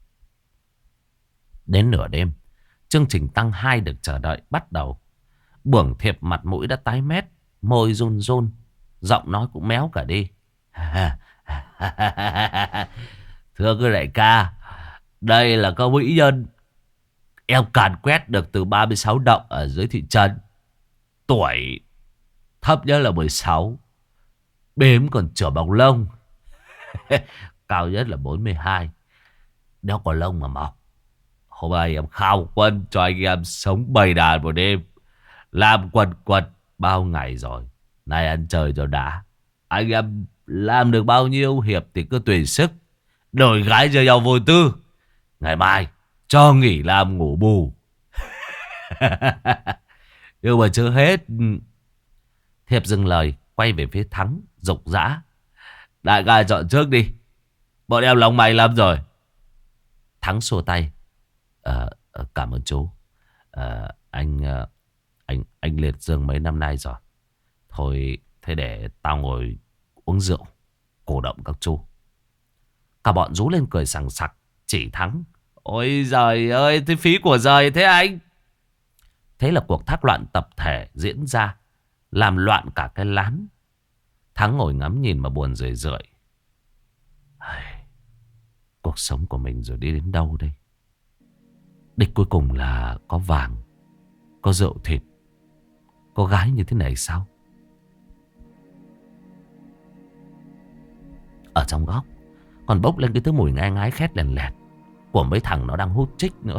S1: Đến nửa đêm, chương trình tăng hai được chờ đợi bắt đầu. Bưởng Thiệp mặt mũi đã tái mét, môi run run, giọng nói cũng méo cả đi. Thưa quý đại ca, đây là có mỹ nhân em càn quét được từ ba mươi sáu động ở dưới thị trấn. Tuổi thấp nhất là mười sáu, bếm còn chửa bọc lông. Cao nhất là bốn mươi hai, đeo còn lông mà mọc. Hôm nay em khao quân cho anh em sống bầy đàn một đêm, làm quần quật bao ngày rồi. Nay ăn chơi cho đã. Anh em làm được bao nhiêu hiệp thì cứ tùy sức, đổi gái cho nhau vô tư. Ngày mai cho nghỉ làm ngủ bù. Nhưng mà chưa hết. Thiệp dừng lời, quay về phía Thắng, rục rã: đại ca chọn trước đi, bọn em lòng mày lắm rồi. Thắng xua tay: Ờ, cảm ơn chú. Ờ, anh, anh, anh liệt dương mấy năm nay rồi. Thôi, thế để tao ngồi uống rượu, cổ động các chú. Cả bọn rú lên cười sằng sặc, chỉ Thắng: ôi giời ơi, thế phí của giời thế anh. Thế là cuộc thác loạn tập thể diễn ra, làm loạn cả cái lán. Thắng ngồi ngắm nhìn mà buồn rười rượi. Cuộc sống của mình rồi đi đến đâu đây? Đích cuối cùng là có vàng, có rượu thịt, có gái như thế này sao? Ở trong góc còn bốc lên cái thứ mùi ngai ngái khét lèn lẹt của mấy thằng nó đang hút chích nữa.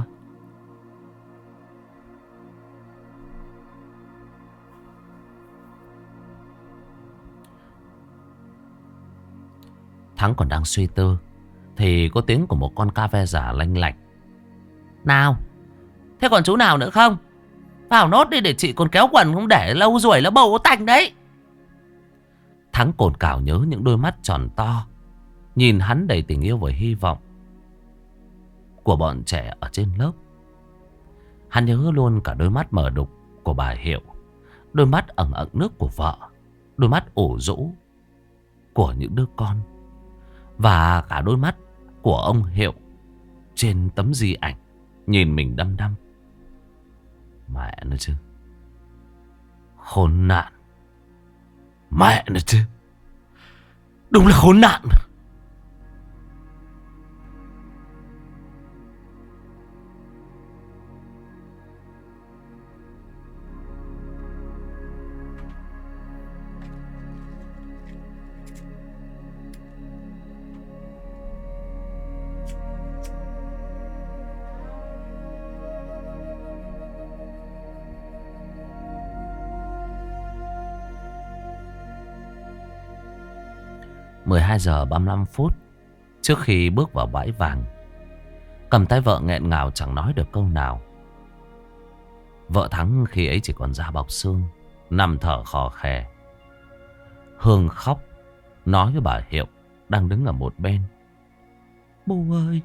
S1: Thắng còn đang suy tư thì có tiếng của một con ca ve giả lanh lạch: nào, thế còn chú nào nữa không? Vào nốt đi để chị còn kéo quần, không để lâu ruồi nó bầu tành đấy. Thắng cồn cào nhớ những đôi mắt tròn to, nhìn hắn đầy tình yêu và hy vọng của bọn trẻ ở trên lớp. Hắn nhớ luôn cả đôi mắt mờ đục của bà Hiệu, đôi mắt ẩn ẩn nước của vợ, đôi mắt ủ rũ của những đứa con, và cả đôi mắt của ông Hiệu trên tấm di ảnh nhìn mình đăm đăm. Mẹ nó chứ. Khốn nạn. Mẹ nó chứ. Đúng là khốn nạn. mười hai giờ ba mươi lăm phút trước khi bước vào bãi vàng, cầm tay vợ nghẹn ngào chẳng nói được câu nào. Vợ Thắng khi ấy chỉ còn da bọc xương, nằm thở khò khè. Hương khóc, nói với bà Hiệu đang đứng ở một bên. Bố ơi,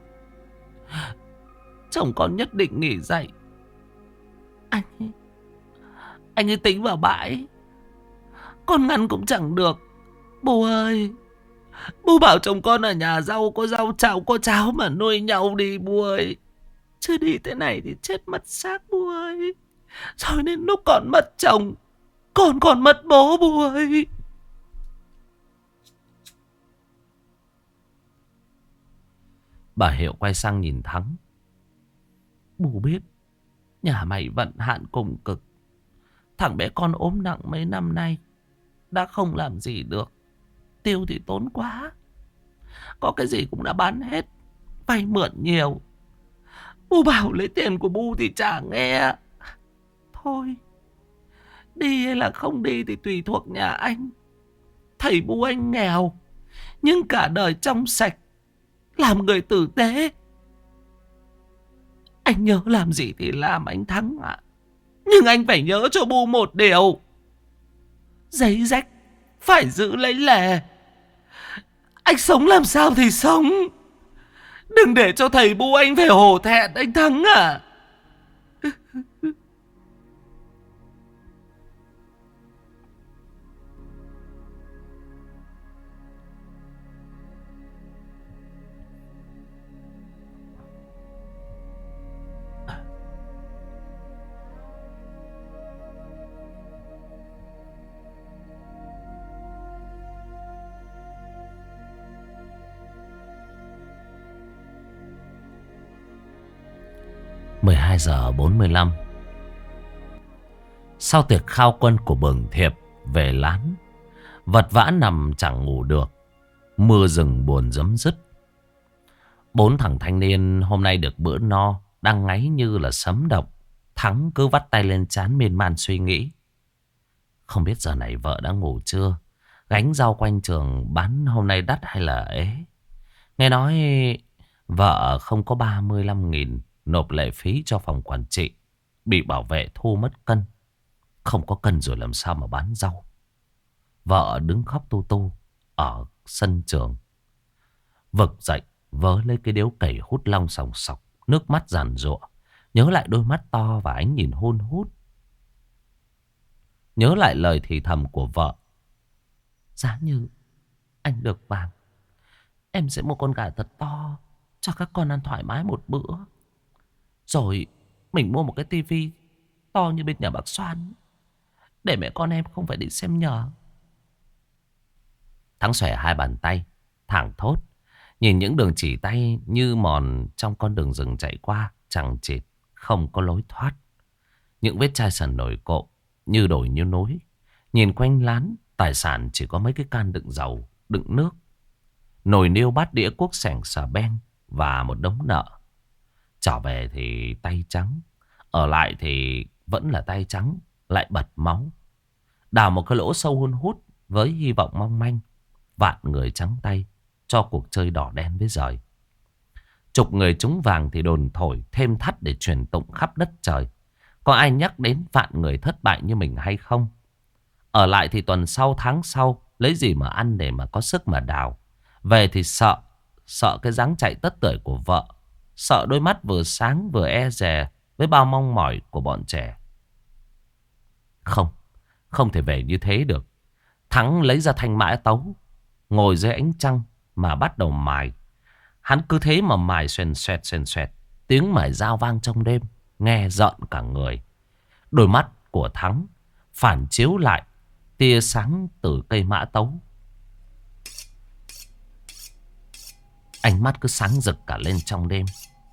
S1: chồng con nhất định nghỉ dậy. Anh ấy, anh ấy tính vào bãi, con ngăn cũng chẳng được. Bố ơi, bố bảo chồng con ở nhà rau có rau, cháo có cháo mà nuôi nhau đi bố ơi. Chứ đi thế này thì chết mất xác bố ơi. Rồi đến lúc con mất chồng, con còn mất bố bố ơi. Bà Hiệu quay sang nhìn Thắng. Bố biết nhà mày vận hạn cùng cực. Thằng bé con ốm nặng mấy năm nay, đã không làm gì được. Tiêu thì tốn quá. Có cái gì cũng đã bán hết, vay mượn nhiều. Bu bảo lấy tiền của Bu thì chả nghe. Thôi, đi hay là không đi thì tùy thuộc nhà anh. Thầy Bu anh nghèo, nhưng cả đời trong sạch, làm người tử tế. Anh nhớ làm gì thì làm anh Thắng ạ. Nhưng anh phải nhớ cho Bu một điều. Giấy rách phải giữ lấy lề. Anh sống làm sao thì sống. Đừng để cho thầy Bu anh phải hổ thẹn anh Thắng à. mười hai giờ bốn mươi lăm. Sau tiệc khao quân của Bường Thiệp về lán, vật vã nằm chẳng ngủ được. Mưa rừng buồn rấm rứt. Bốn thằng thanh niên hôm nay được bữa no, đang ngáy như là sấm động. Thắng cứ vắt tay lên trán miên man suy nghĩ. Không biết giờ này vợ đã ngủ chưa? Gánh rau quanh trường bán hôm nay đắt hay là ế? Nghe nói vợ không có ba mươi lăm nghìn nộp lệ phí cho phòng quản trị, bị bảo vệ thu mất cân. Không có cân rồi làm sao mà bán rau. Vợ đứng khóc tu tu ở sân trường. Vực dậy vớ lấy cái điếu cày hút long sòng sọc, nước mắt giàn giụa. Nhớ lại đôi mắt to và ánh nhìn hun hút. Nhớ lại lời thì thầm của vợ. Giá như anh được vàng, em sẽ mua con gà thật to cho các con ăn thoải mái một bữa. Rồi mình mua một cái tivi to như bên nhà bác Soan, để mẹ con em không phải đi xem nhờ. Thắng xòe hai bàn tay, thẳng thốt, nhìn những đường chỉ tay như mòn trong con đường rừng chạy qua, chẳng chịt, không có lối thoát. Những vết chai sần nổi cộm, như đồi như núi. Nhìn quanh lán, tài sản chỉ có mấy cái can đựng dầu, đựng nước, nồi niêu bát đĩa cuốc sẻng xà beng và một đống nợ. Trở về thì tay trắng, ở lại thì vẫn là tay trắng, lại bật máu. Đào một cái lỗ sâu hun hút với hy vọng mong manh. Vạn người trắng tay cho cuộc chơi đỏ đen với giời. Chục người trúng vàng thì đồn thổi thêm thắt để truyền tụng khắp đất trời. Có ai nhắc đến vạn người thất bại như mình hay không? Ở lại thì tuần sau tháng sau lấy gì mà ăn để mà có sức mà đào. Về thì sợ, sợ cái dáng chạy tất tưởi của vợ. Sợ đôi mắt vừa sáng vừa e dè với bao mong mỏi của bọn trẻ. Không, không thể về như thế được. Thắng lấy ra thanh mã tấu, ngồi dưới ánh trăng mà bắt đầu mài. Hắn cứ thế mà mài xoèn xoẹt xoèn xoẹt. Tiếng mài dao vang trong đêm, nghe rợn cả người. Đôi mắt của Thắng phản chiếu lại tia sáng từ cây mã tấu. Ánh mắt cứ sáng rực cả lên trong đêm.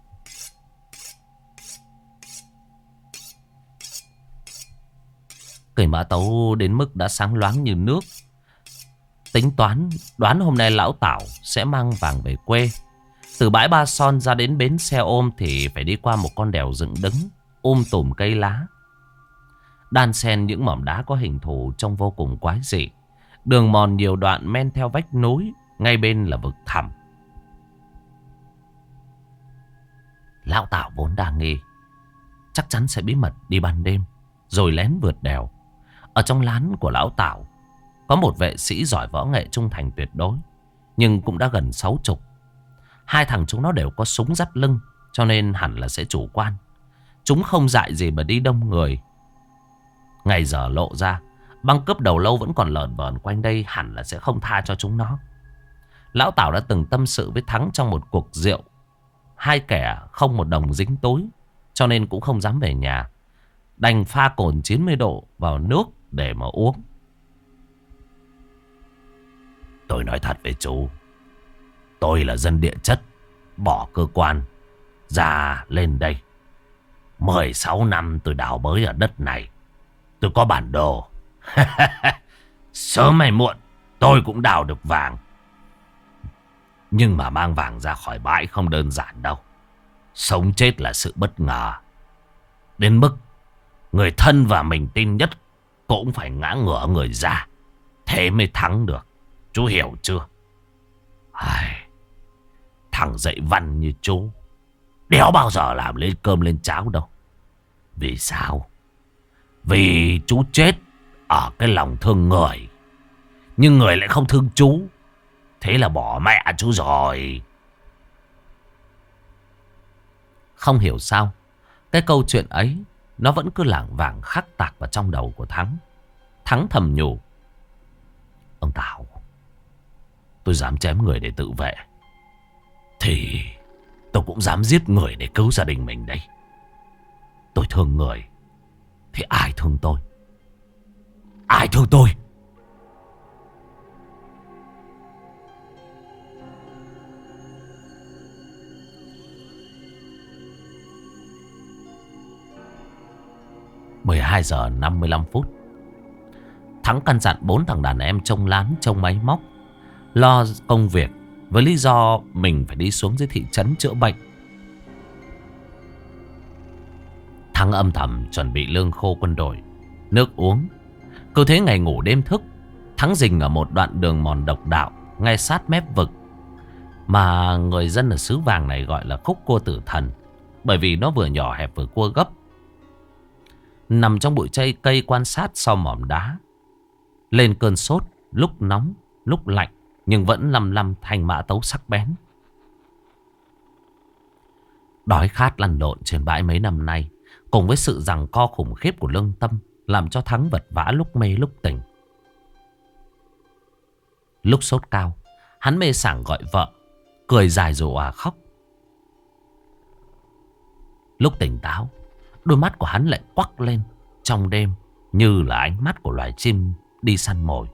S1: Cây mã tấu đến mức đã sáng loáng như nước. Tính toán đoán hôm nay lão Tảo sẽ mang vàng về quê. Từ bãi Ba Son ra đến bến xe ôm thì phải đi qua một con đèo dựng đứng um tùm cây lá, đan xen những mỏm đá có hình thù trông vô cùng quái dị. Đường mòn nhiều đoạn men theo vách núi, ngay bên là vực thẳm. Lão Tảo vốn đang nghi chắc chắn sẽ bí mật đi ban đêm rồi lén vượt đèo. Ở trong lán của lão Tảo có một vệ sĩ giỏi võ nghệ trung thành tuyệt đối, nhưng cũng đã gần sáu chục. Hai thằng chúng nó đều có súng dắt lưng, cho nên hẳn là sẽ chủ quan. Chúng không dại gì mà đi đông người. Ngày giờ lộ ra, băng cướp đầu lâu vẫn còn lởn vởn quanh đây, hẳn là sẽ không tha cho chúng nó. Lão Tảo đã từng tâm sự với Thắng trong một cuộc rượu. Hai kẻ không một đồng dính túi, cho nên cũng không dám về nhà. Đành pha cồn chín mươi độ vào nước để mà uống. Tôi nói thật với chú, tôi là dân địa chất, bỏ cơ quan ra lên đây. mười sáu năm tôi đào bới ở đất này. Tôi có bản đồ. Sớm hay muộn tôi cũng đào được vàng. Nhưng mà mang vàng ra khỏi bãi không đơn giản đâu. Sống chết là sự bất ngờ. Đến mức người thân và mình tin nhất cũng phải ngã ngửa người ra, thế mới thắng được. Chú hiểu chưa? Ai... Thằng dạy văn như chú đéo bao giờ làm lên cơm lên cháo đâu. Vì sao? Vì chú chết ở cái lòng thương người, nhưng người lại không thương chú. Thế là bỏ mẹ chú rồi. Không hiểu sao cái câu chuyện ấy nó vẫn cứ lảng vảng khắc tạc vào trong đầu của Thắng. Thắng thầm nhủ: ông Tảo, tôi dám chém người để tự vệ, thì tôi cũng dám giết người để cứu gia đình mình đây. Tôi thương người, thì ai thương tôi? Ai thương tôi? mười hai giờ năm mươi lăm phút. Thắng căn dặn bốn thằng đàn em trông lán trông máy móc, lo công việc, với lý do mình phải đi xuống dưới thị trấn chữa bệnh. Thắng âm thầm chuẩn bị lương khô quân đội, nước uống. Cứ thế ngày ngủ đêm thức. Thắng rình ở một đoạn đường mòn độc đạo ngay sát mép vực, mà người dân ở xứ vàng này gọi là khúc cua tử thần, bởi vì nó vừa nhỏ hẹp vừa cua gấp. Nằm trong bụi cây cây quan sát sau mỏm đá, lên cơn sốt, lúc nóng lúc lạnh, nhưng vẫn lăm lăm thanh mã tấu sắc bén. Đói khát lăn lộn trên bãi mấy năm nay, cùng với sự giằng co khủng khiếp của lương tâm, làm cho Thắng vật vã lúc mê lúc tỉnh. Lúc sốt cao, hắn mê sảng gọi vợ, cười dài rồi òa khóc. Lúc tỉnh táo, đôi mắt của hắn lại quắc lên trong đêm như là ánh mắt của loài chim đi săn mồi.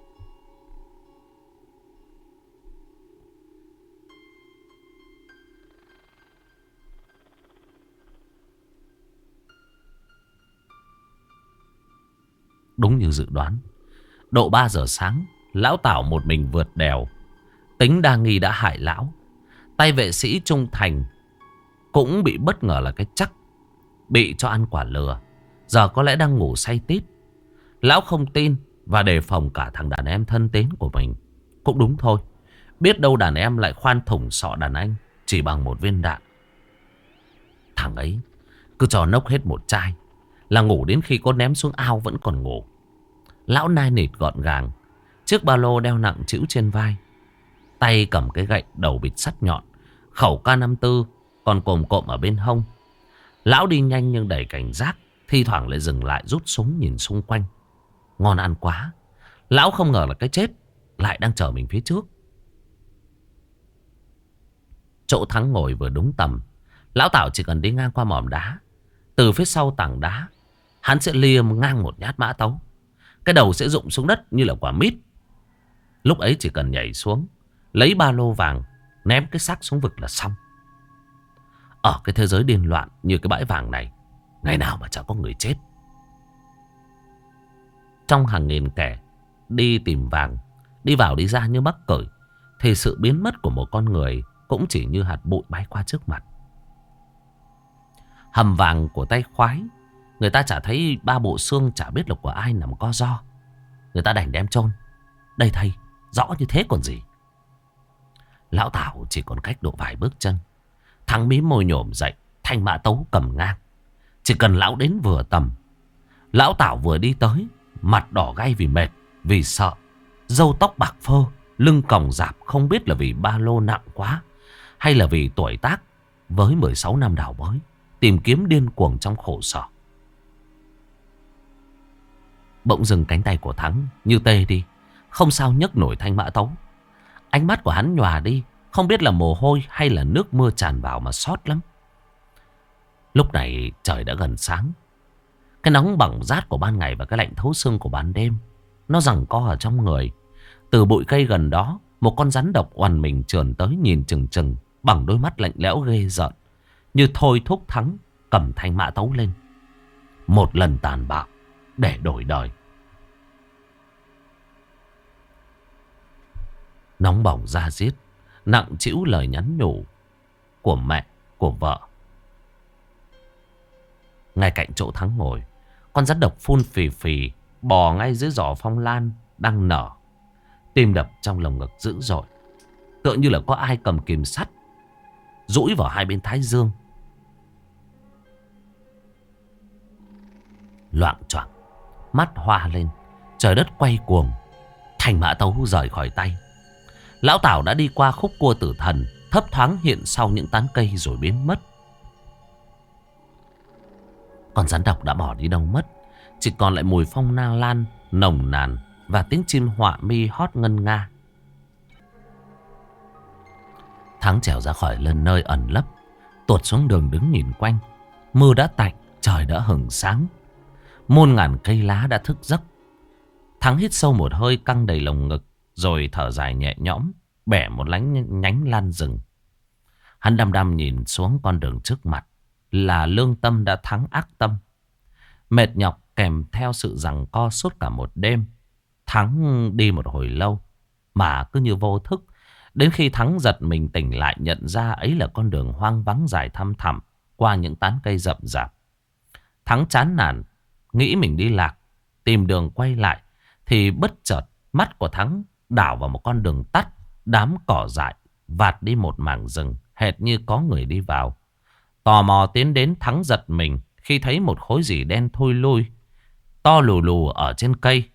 S1: Đúng như dự đoán, độ ba giờ sáng, lão Tảo một mình vượt đèo. Tính đa nghi đã hại lão. Tay vệ sĩ trung thành cũng bị bất ngờ là cái chắc, bị cho ăn quả lừa. Giờ có lẽ đang ngủ say tít. Lão không tin và đề phòng cả thằng đàn em thân tín của mình. Cũng đúng thôi, biết đâu đàn em lại khoan thủng sọ đàn anh chỉ bằng một viên đạn. Thằng ấy cứ cho nốc hết một chai là ngủ đến khi có ném xuống ao vẫn còn ngủ. Lão nai nịt gọn gàng, chiếc ba lô đeo nặng trĩu trên vai, tay cầm cái gậy đầu bịt sắt nhọn, khẩu K năm mươi tư còn cồm cộm ở bên hông. Lão đi nhanh nhưng đầy cảnh giác, thi thoảng lại dừng lại rút súng nhìn xung quanh. Ngon ăn quá. Lão không ngờ là cái chết lại đang chờ mình phía trước. Chỗ Thắng ngồi vừa đúng tầm. Lão Tảo chỉ cần đi ngang qua mỏm đá, từ phía sau tảng đá hắn sẽ liềm ngang một nhát mã tấu. Cái đầu sẽ rụng xuống đất như là quả mít. Lúc ấy chỉ cần nhảy xuống, lấy ba lô vàng, ném cái xác xuống vực là xong. Ở cái thế giới điên loạn như cái bãi vàng này, ngày nào mà chẳng có người chết. Trong hàng nghìn kẻ đi tìm vàng, đi vào đi ra như mắc cởi, thì sự biến mất của một con người cũng chỉ như hạt bụi bay qua trước mặt. Hầm vàng của tay khoái, người ta chả thấy ba bộ xương, chả biết là của ai nằm co ro. Người ta đành đem chôn. Đây thầy, rõ như thế còn gì. Lão Tảo chỉ còn cách độ vài bước chân. Thắng mí môi nhổm dậy, thanh mã tấu cầm ngang. Chỉ cần lão đến vừa tầm, lão Tảo vừa đi tới, mặt đỏ gay vì mệt, vì sợ, râu tóc bạc phơ, lưng còng rạp, không biết là vì ba lô nặng quá hay là vì tuổi tác với mười sáu năm đào bới, tìm kiếm điên cuồng trong khổ sở. Bỗng dừng cánh tay của Thắng như tê đi, không sao nhấc nổi thanh mã tấu. Ánh mắt của hắn nhòa đi, không biết là mồ hôi hay là nước mưa tràn vào mà xót lắm. Lúc này trời đã gần sáng. Cái nóng bỏng rát của ban ngày và cái lạnh thấu xương của ban đêm, nó giằng co ở trong người. Từ bụi cây gần đó, một con rắn độc oằn mình trườn tới, nhìn chừng chừng bằng đôi mắt lạnh lẽo ghê rợn, như thôi thúc Thắng cầm thanh mã tấu lên. Một lần tàn bạo để đổi đời. Nóng bỏng da diết, nặng trĩu lời nhắn nhủ của mẹ, của vợ. Ngay cạnh chỗ Thắng ngồi, con rắn độc phun phì phì bò ngay dưới giỏ phong lan đang nở. Tim đập trong lồng ngực dữ dội, tựa như là có ai cầm kìm sắt dũi vào hai bên thái dương. Loạng choạng, mắt hoa lên, trời đất quay cuồng. Thanh mã tấu rời khỏi tay. Lão Tảo đã đi qua khúc cua tử thần, thấp thoáng hiện sau những tán cây rồi biến mất. Con rắn độc đã bỏ đi đâu mất, chỉ còn lại mùi phong na lan nồng nàn và tiếng chim họa mi hót ngân nga. Thắng trèo ra khỏi lần nơi ẩn lấp, tuột xuống đường đứng nhìn quanh. Mưa đã tạnh, trời đã hửng sáng, muôn ngàn cây lá đã thức giấc. Thắng hít sâu một hơi căng đầy lồng ngực, rồi thở dài nhẹ nhõm, bẻ một lánh nhánh lan rừng. Hắn đăm đăm nhìn xuống con đường trước mặt, là lương tâm đã thắng ác tâm. Mệt nhọc kèm theo sự giằng co suốt cả một đêm. Thắng đi một hồi lâu mà cứ như vô thức, đến khi Thắng giật mình tỉnh lại, nhận ra ấy là con đường hoang vắng dài thăm thẳm qua những tán cây rậm rạp. Thắng chán nản, nghĩ mình đi lạc, tìm đường quay lại, thì bất chợt mắt của Thắng đảo vào một con đường tắt, đám cỏ dại vạt đi một mảng rừng, hệt như có người đi vào. Tò mò tiến đến, Thắng giật mình khi thấy một khối gì đen thui lui, to lù lù ở trên cây.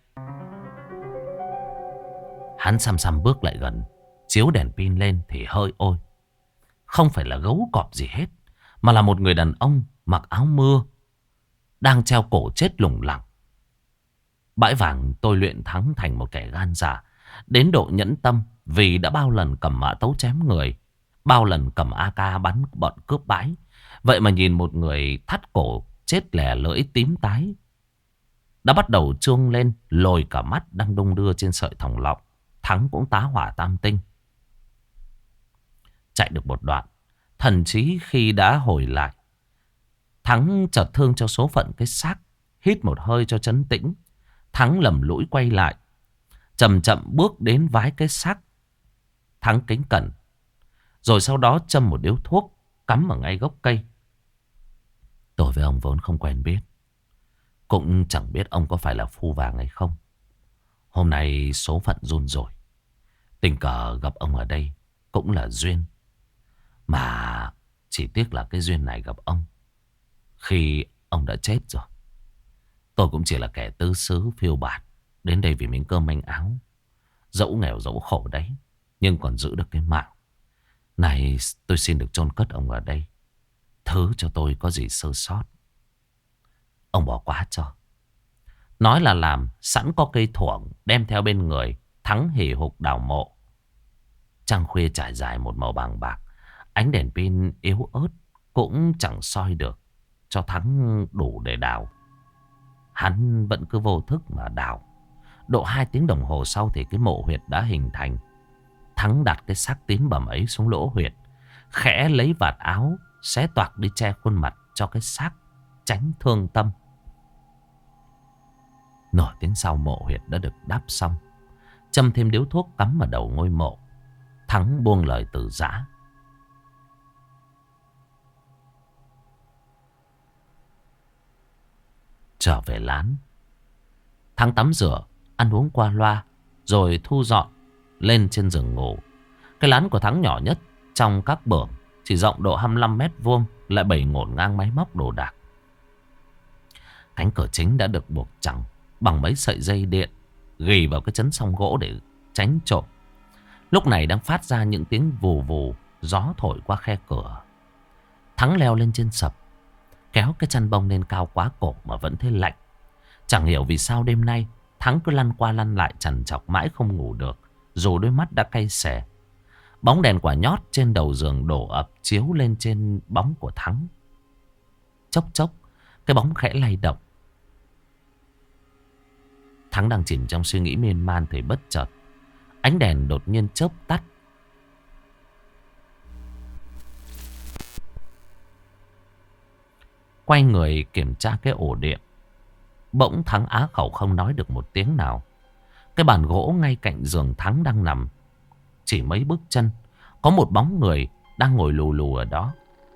S1: Hắn xăm xăm bước lại gần, chiếu đèn pin lên thì hơi ôi. Không phải là gấu cọp gì hết, mà là một người đàn ông mặc áo mưa, đang treo cổ chết lủng lẳng. Bãi vàng tôi luyện Thắng thành một kẻ gan dạ, đến độ nhẫn tâm, vì đã bao lần cầm mã tấu chém người, bao lần cầm a ca bắn bọn cướp bãi. Vậy mà nhìn một người thắt cổ chết lè lưỡi tím tái, đã bắt đầu trương lên, lồi cả mắt đang đung đưa trên sợi thòng lọng. Thắng cũng tá hỏa tam tinh. Chạy được một đoạn, thần trí khi đã hồi lại, Thắng chợt thương cho số phận cái xác. Hít một hơi cho trấn tĩnh, Thắng lầm lũi quay lại, chậm chậm bước đến vái cái xác. Thắng kính cẩn, rồi sau đó châm một điếu thuốc cắm ở ngay gốc cây. Tôi với ông vốn không quen biết, cũng chẳng biết ông có phải là phu vàng hay không. Hôm nay số phận run rồi, tình cờ gặp ông ở đây cũng là duyên. Mà chỉ tiếc là cái duyên này gặp ông khi ông đã chết rồi. Tôi cũng chỉ là kẻ tứ xứ phiêu bạt, đến đây vì miếng cơm manh áo. Dẫu nghèo dẫu khổ đấy, nhưng còn giữ được cái mạng. Này tôi xin được chôn cất ông ở đây, thứ cho tôi có gì sơ sót, ông bỏ qua cho. Nói là làm, sẵn có cây thuổng đem theo bên người. Thắng hì hục đào mộ. Trăng khuya trải dài một màu vàng bạc, ánh đèn pin yếu ớt cũng chẳng soi được cho Thắng đủ để đào. Hắn vẫn cứ vô thức mà đào. Độ hai tiếng đồng hồ sau thì cái mộ huyệt đã hình thành. Thắng đặt cái xác tím bầm ấy xuống lỗ huyệt, khẽ lấy vạt áo xé toạc đi che khuôn mặt cho cái xác, tránh thương tâm. Nửa tiếng sau mộ huyệt đã được đắp xong, châm thêm điếu thuốc cắm vào đầu ngôi mộ. Thắng buông lời từ giã. Trở về lán, Thắng tắm rửa, ăn uống qua loa, rồi thu dọn lên trên giường ngủ. Cái lán của Thắng nhỏ nhất trong các bưởng, chỉ rộng độ hai mươi lăm mét vuông, lại bày ngổn ngang máy móc đồ đạc. Cánh cửa chính đã được buộc chằng bằng mấy sợi dây điện ghì vào cái chấn song gỗ để tránh trộm. Lúc này đang phát ra những tiếng vù vù, gió thổi qua khe cửa. Thắng leo lên trên sập, kéo cái chăn bông lên cao quá cổ mà vẫn thấy lạnh. Chẳng hiểu vì sao đêm nay Thắng cứ lăn qua lăn lại trằn trọc mãi không ngủ được, dù đôi mắt đã cay xè. Bóng đèn quả nhót trên đầu giường đổ ập chiếu lên trên bóng của Thắng. Chốc chốc cái bóng khẽ lay động. Thắng đang chìm trong suy nghĩ miên man thì bất chợt ánh đèn đột nhiên chớp tắt. Quay người kiểm tra cái ổ điện, bỗng Thắng á khẩu không nói được một tiếng nào. Cái bàn gỗ ngay cạnh giường Thắng đang nằm, chỉ mấy bước chân có một bóng người đang ngồi lù lù ở đó.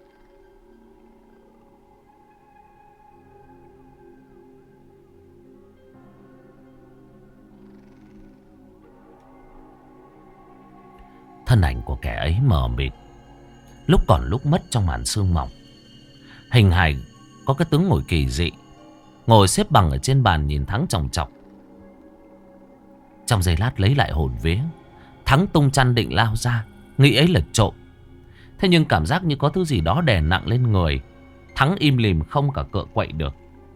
S1: Thân ảnh của kẻ ấy mờ mịt, lúc còn lúc mất trong màn sương mỏng. Hình hài có cái tướng ngồi kỳ dị, ngồi xếp bằng ở trên bàn nhìn Thắng chòng chọc. Trong giây lát lấy lại hồn vía, Thắng tung chăn định lao ra, nghĩ ấy là trộm. Thế nhưng cảm giác như có thứ gì đó đè nặng lên người. Thắng im lìm không cả cựa quậy được.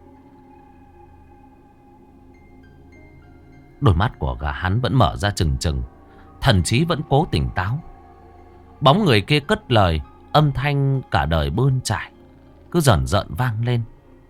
S1: Đôi mắt của gã hắn vẫn mở ra trừng trừng, thần trí vẫn cố tỉnh táo. Bóng người kia cất lời, âm thanh cả đời bươn trải, cứ dần dần vang lên.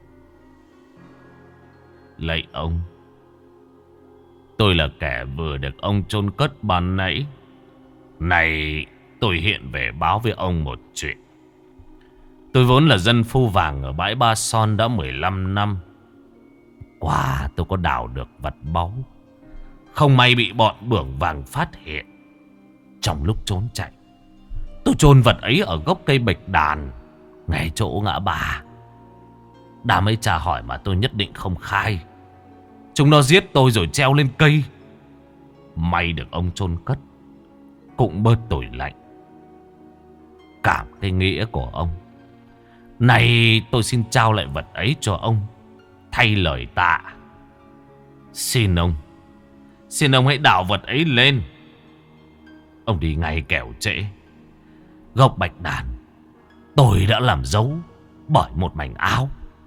S1: Lạy ông, tôi là kẻ vừa được ông chôn cất ban nãy. Này, tôi hiện về báo với ông một chuyện. Tôi vốn là dân phu vàng ở bãi Ba Son đã mười lăm năm. Qua tôi có đào được vật báu, không may bị bọn bưởng vàng phát hiện. Trong lúc trốn chạy, tôi chôn vật ấy ở gốc cây bạch đàn, ngay chỗ ngã ba. Đã mấy tra hỏi mà tôi nhất định không khai. Chúng nó giết tôi rồi treo lên cây. May được ông chôn cất, cũng bớt tủi lạnh. Cảm cái nghĩa của ông. Này, tôi xin trao lại vật ấy cho ông, thay lời tạ. Xin ông, xin ông hãy đào vật ấy lên. Ông đi ngay kẻo trễ. Gốc bạch đàn tôi đã làm dấu bởi một mảnh áo.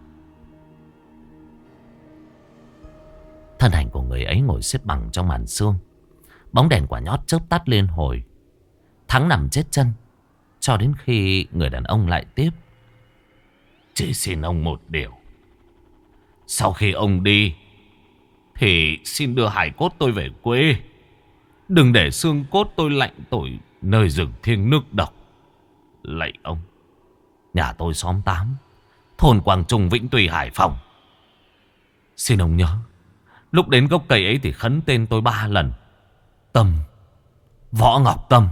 S1: Thân ảnh của người ấy ngồi xếp bằng trong màn sương. Bóng đèn quả nhót chớp tắt liên hồi. Thắng nằm chết chân cho đến khi người đàn ông lại tiếp. Chỉ xin ông một điều. Sau khi ông đi thì xin đưa hài cốt tôi về quê. Đừng để xương cốt tôi lạnh tội nơi rừng thiêng nước độc. Lạy ông, nhà tôi xóm tám, thôn Quang Trung, Vĩnh Tùy, Hải Phòng. Xin ông nhớ, lúc đến gốc cây ấy thì khấn tên tôi ba lần. Tâm, Võ Ngọc Tâm.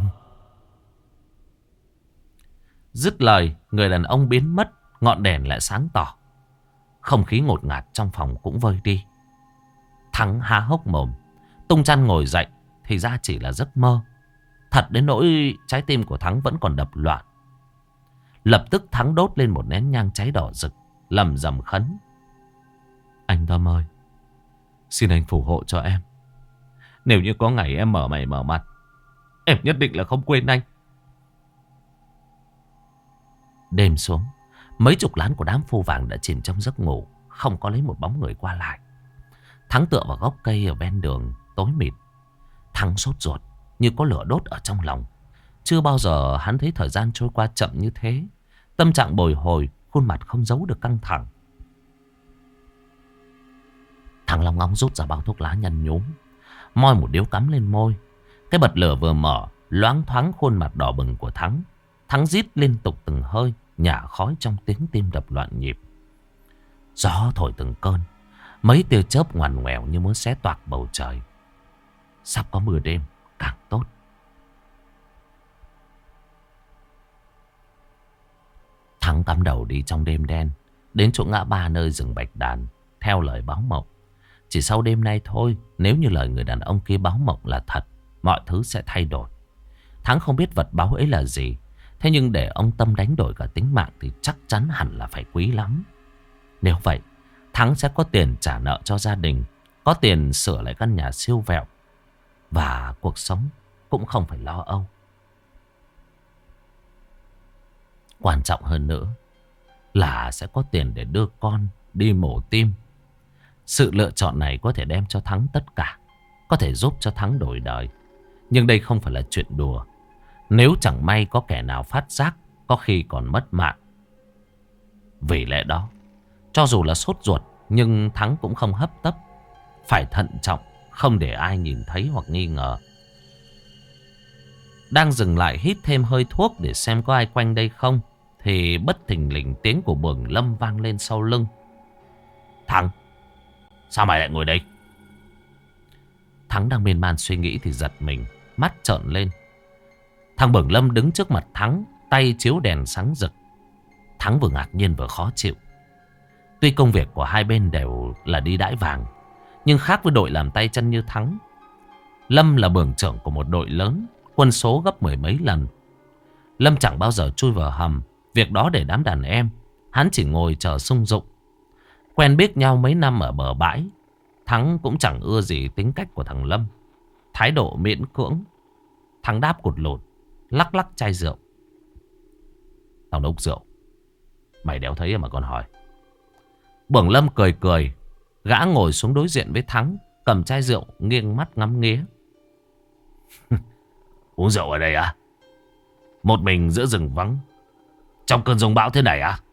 S1: Dứt lời, người đàn ông biến mất. Ngọn đèn lại sáng tỏ. Không khí ngột ngạt trong phòng cũng vơi đi. Thắng há hốc mồm, tung chăn ngồi dậy thì ra chỉ là giấc mơ. Thật đến nỗi trái tim của Thắng vẫn còn đập loạn. Lập tức Thắng đốt lên một nén nhang cháy đỏ rực, lầm rầm khấn. Anh Tâm ơi, xin anh phù hộ cho em. Nếu như có ngày em mở mày mở mặt, em nhất định là không quên anh. Đêm xuống, mấy chục lán của đám phu vàng đã chìm trong giấc ngủ, không có lấy một bóng người qua lại. Thắng tựa vào gốc cây ở ven đường tối mịt. Thắng sốt ruột như có lửa đốt ở trong lòng. Chưa bao giờ hắn thấy thời gian trôi qua chậm như thế. Tâm trạng bồi hồi, khuôn mặt không giấu được căng thẳng. Thắng long ngóng rút ra bao thuốc lá nhăn nhúm, moi một điếu cắm lên môi. Cái bật lửa vừa mở, loáng thoáng khuôn mặt đỏ bừng của Thắng. Thắng rít liên tục từng hơi, nhả khói trong tiếng tim đập loạn nhịp. Gió thổi từng cơn, mấy tia chớp ngoằn ngoèo như muốn xé toạc bầu trời. Sắp có mưa đêm, càng tốt. Thắng cắm đầu đi trong đêm đen, đến chỗ ngã ba nơi rừng bạch đàn, theo lời báo mộng. Chỉ sau đêm nay thôi, nếu như lời người đàn ông kia báo mộng là thật, mọi thứ sẽ thay đổi. Thắng không biết vật báo ấy là gì, thế nhưng để ông Tâm đánh đổi cả tính mạng thì chắc chắn hẳn là phải quý lắm. Nếu vậy, Thắng sẽ có tiền trả nợ cho gia đình, có tiền sửa lại căn nhà siêu vẹo, và cuộc sống cũng không phải lo âu. Quan trọng hơn nữa là sẽ có tiền để đưa con đi mổ tim. Sự lựa chọn này có thể đem cho Thắng tất cả, có thể giúp cho Thắng đổi đời. Nhưng đây không phải là chuyện đùa. Nếu chẳng may có kẻ nào phát giác, có khi còn mất mạng. Vì lẽ đó, cho dù là sốt ruột, nhưng Thắng cũng không hấp tấp. Phải thận trọng, không để ai nhìn thấy hoặc nghi ngờ. Đang dừng lại hít thêm hơi thuốc để xem có ai quanh đây không, thì bất thình lình tiếng của Bường Lâm vang lên sau lưng. Thắng, sao mày lại ngồi đây? Thắng đang miên man suy nghĩ thì giật mình, mắt trợn lên. Thằng Bường Lâm đứng trước mặt Thắng, tay chiếu đèn sáng rực. Thắng vừa ngạc nhiên vừa khó chịu. Tuy công việc của hai bên đều là đi đãi vàng, nhưng khác với đội làm tay chân như Thắng. Lâm là bưởng trưởng của một đội lớn, quân số gấp mười mấy lần. Lâm chẳng bao giờ chui vào hầm, việc đó để đám đàn em. Hắn chỉ ngồi chờ sung dụng. Quen biết nhau mấy năm ở bờ bãi, Thắng cũng chẳng ưa gì tính cách của thằng Lâm. Thái độ miễn cưỡng. Thắng đáp cụt lụt, lắc lắc chai rượu. Tao nấu rượu, mày đéo thấy mà còn hỏi. Bưởng Lâm cười cười. Gã ngồi xuống đối diện với Thắng, cầm chai rượu nghiêng mắt ngắm nghía. Uống rượu ở đây à? Một mình giữa rừng vắng, trong cơn giông bão thế này à?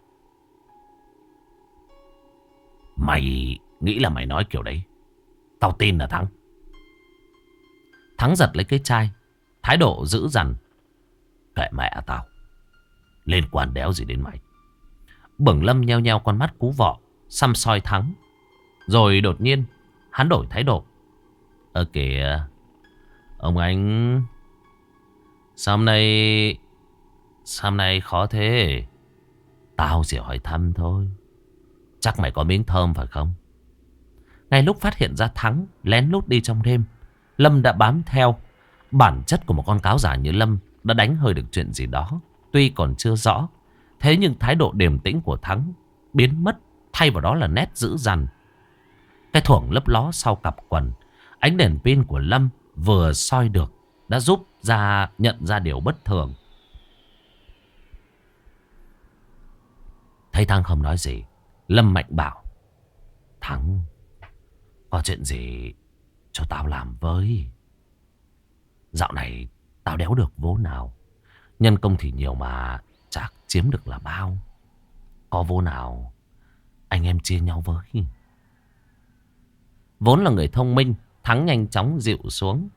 S1: Mày nghĩ là mày nói kiểu đấy, tao tin là Thắng. Thắng giật lấy cái chai, thái độ dữ dằn. Kệ mẹ tao, liên quan đéo gì đến mày. Bưởng Lâm nheo nheo con mắt cú vọ, săm soi Thắng. Rồi đột nhiên hắn đổi thái độ. Ơ kìa, ông anh, sao hôm nay Sao hôm nay khó thế? Tao chỉ hỏi thăm thôi. Chắc mày có miếng thơm phải không? Ngay lúc phát hiện ra Thắng lén lút đi trong đêm, Lâm đã bám theo. Bản chất của một con cáo giả như Lâm đã đánh hơi được chuyện gì đó, tuy còn chưa rõ. Thế nhưng thái độ điềm tĩnh của Thắng biến mất, thay vào đó là nét dữ dằn. Cái thuổng lấp ló sau cặp quần, ánh đèn pin của Lâm vừa soi được đã giúp ra nhận ra điều bất thường. Thấy Thắng không nói gì, Lâm mạnh bảo. Thắng, có chuyện gì cho tao làm với. Dạo này tao đéo được vố nào, nhân công thì nhiều mà chắc chiếm được là bao. Có vố nào anh em chia nhau với. Vốn là người thông minh, Thắng nhanh chóng dịu xuống.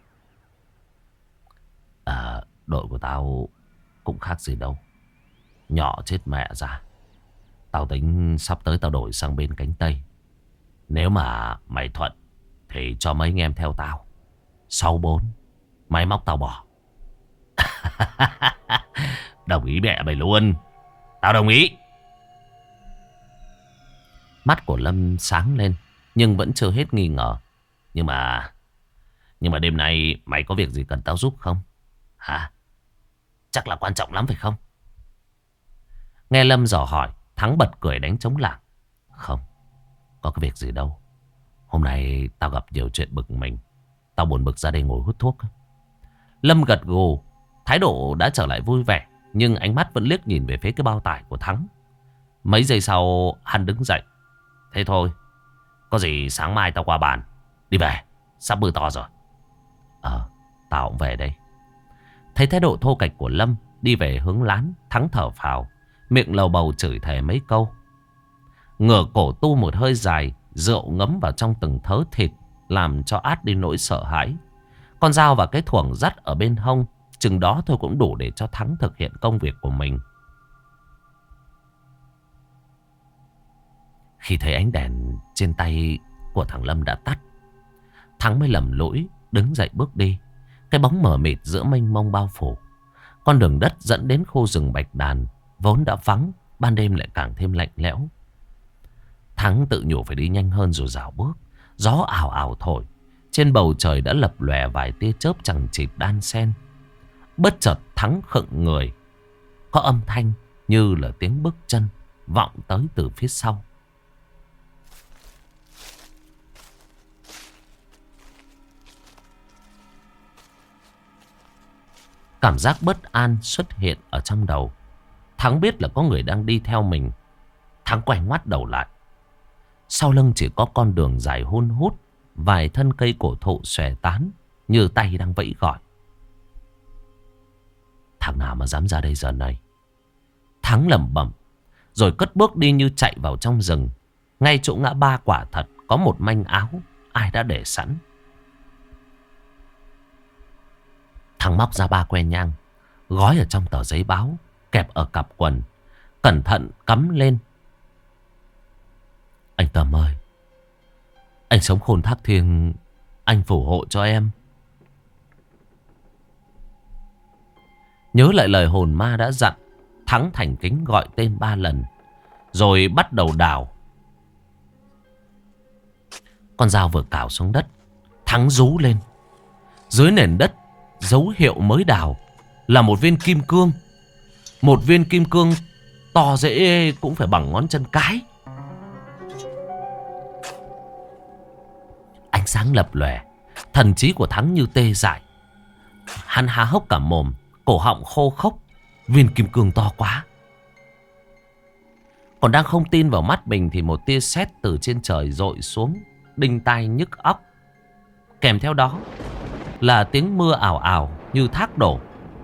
S1: À, đội của tao cũng khác gì đâu, nhỏ chết mẹ ra. Tao tính sắp tới tao đổi sang bên cánh Tây. Nếu mà mày thuận thì cho mấy anh em theo tao. Sau bốn, máy móc tao bỏ. Đồng ý mẹ mày luôn. Tao đồng ý. Mắt của Lâm sáng lên, nhưng vẫn chưa hết nghi ngờ. Nhưng mà Nhưng mà đêm nay mày có việc gì cần tao giúp không? Hả? Chắc là quan trọng lắm phải không? Nghe Lâm dò hỏi, Thắng bật cười đánh trống lảng. Không, có cái việc gì đâu. Hôm nay tao gặp nhiều chuyện bực mình. Tao buồn bực ra đây ngồi hút thuốc. Lâm gật gù, thái độ đã trở lại vui vẻ, nhưng ánh mắt vẫn liếc nhìn về phía cái bao tải của Thắng. Mấy giây sau hắn đứng dậy. Thế thôi, có gì sáng mai tao qua bàn. Đi về, sắp mưa to rồi. Ờ, tao cũng về đây. Thấy thái độ thô kệch của Lâm, đi về hướng lán, Thắng thở phào, miệng lầu bầu chửi thề mấy câu. Ngửa cổ tu một hơi dài, rượu ngấm vào trong từng thớ thịt, làm cho át đi nỗi sợ hãi. Con dao và cái thuổng dắt ở bên hông, chừng đó thôi cũng đủ để cho Thắng thực hiện công việc của mình. Khi thấy ánh đèn trên tay của thằng Lâm đã tắt, Thắng mới lầm lũi đứng dậy bước đi. Cái bóng mờ mịt giữa mênh mông bao phủ. Con đường đất dẫn đến khu rừng bạch đàn vốn đã vắng, ban đêm lại càng thêm lạnh lẽo. Thắng tự nhủ phải đi nhanh hơn rồi dạo bước. Gió ảo ảo thổi, trên bầu trời đã lập lòe vài tia chớp chằng chịt đan xen. Bất chợt Thắng khựng người. Có âm thanh như là tiếng bước chân vọng tới từ phía sau. Cảm giác bất an xuất hiện ở trong đầu. Thắng biết là có người đang đi theo mình. Thắng quay ngoắt đầu lại. Sau lưng chỉ có con đường dài hun hút, vài thân cây cổ thụ xòe tán như tay đang vẫy gọi. Thằng nào mà dám ra đây giờ này? Thắng lẩm bẩm, rồi cất bước đi như chạy vào trong rừng. Ngay chỗ ngã ba quả thật có một manh áo ai đã để sẵn. Thằng móc ra ba que nhang, gói ở trong tờ giấy báo, kẹp ở cặp quần, cẩn thận cắm lên. Anh Tâm ơi, anh sống khôn thác thiêng, anh phù hộ cho em. Nhớ lại lời hồn ma đã dặn, Thắng thành kính gọi tên ba lần, rồi bắt đầu đào. Con dao vừa cào xuống đất, Thắng rú lên. Dưới nền đất, dấu hiệu mới đào là một viên kim cương. Một viên kim cương to dễ cũng phải bằng ngón chân cái. Ánh sáng lập lòe, thần trí của Thắng như tê dại. Hắn há hốc cả mồm, cổ họng khô khốc. Viên kim cương to quá. Còn đang không tin vào mắt mình thì một tia sét từ trên trời dội xuống, đinh tai nhức óc. Kèm theo đó là tiếng mưa ảo ảo như thác đổ.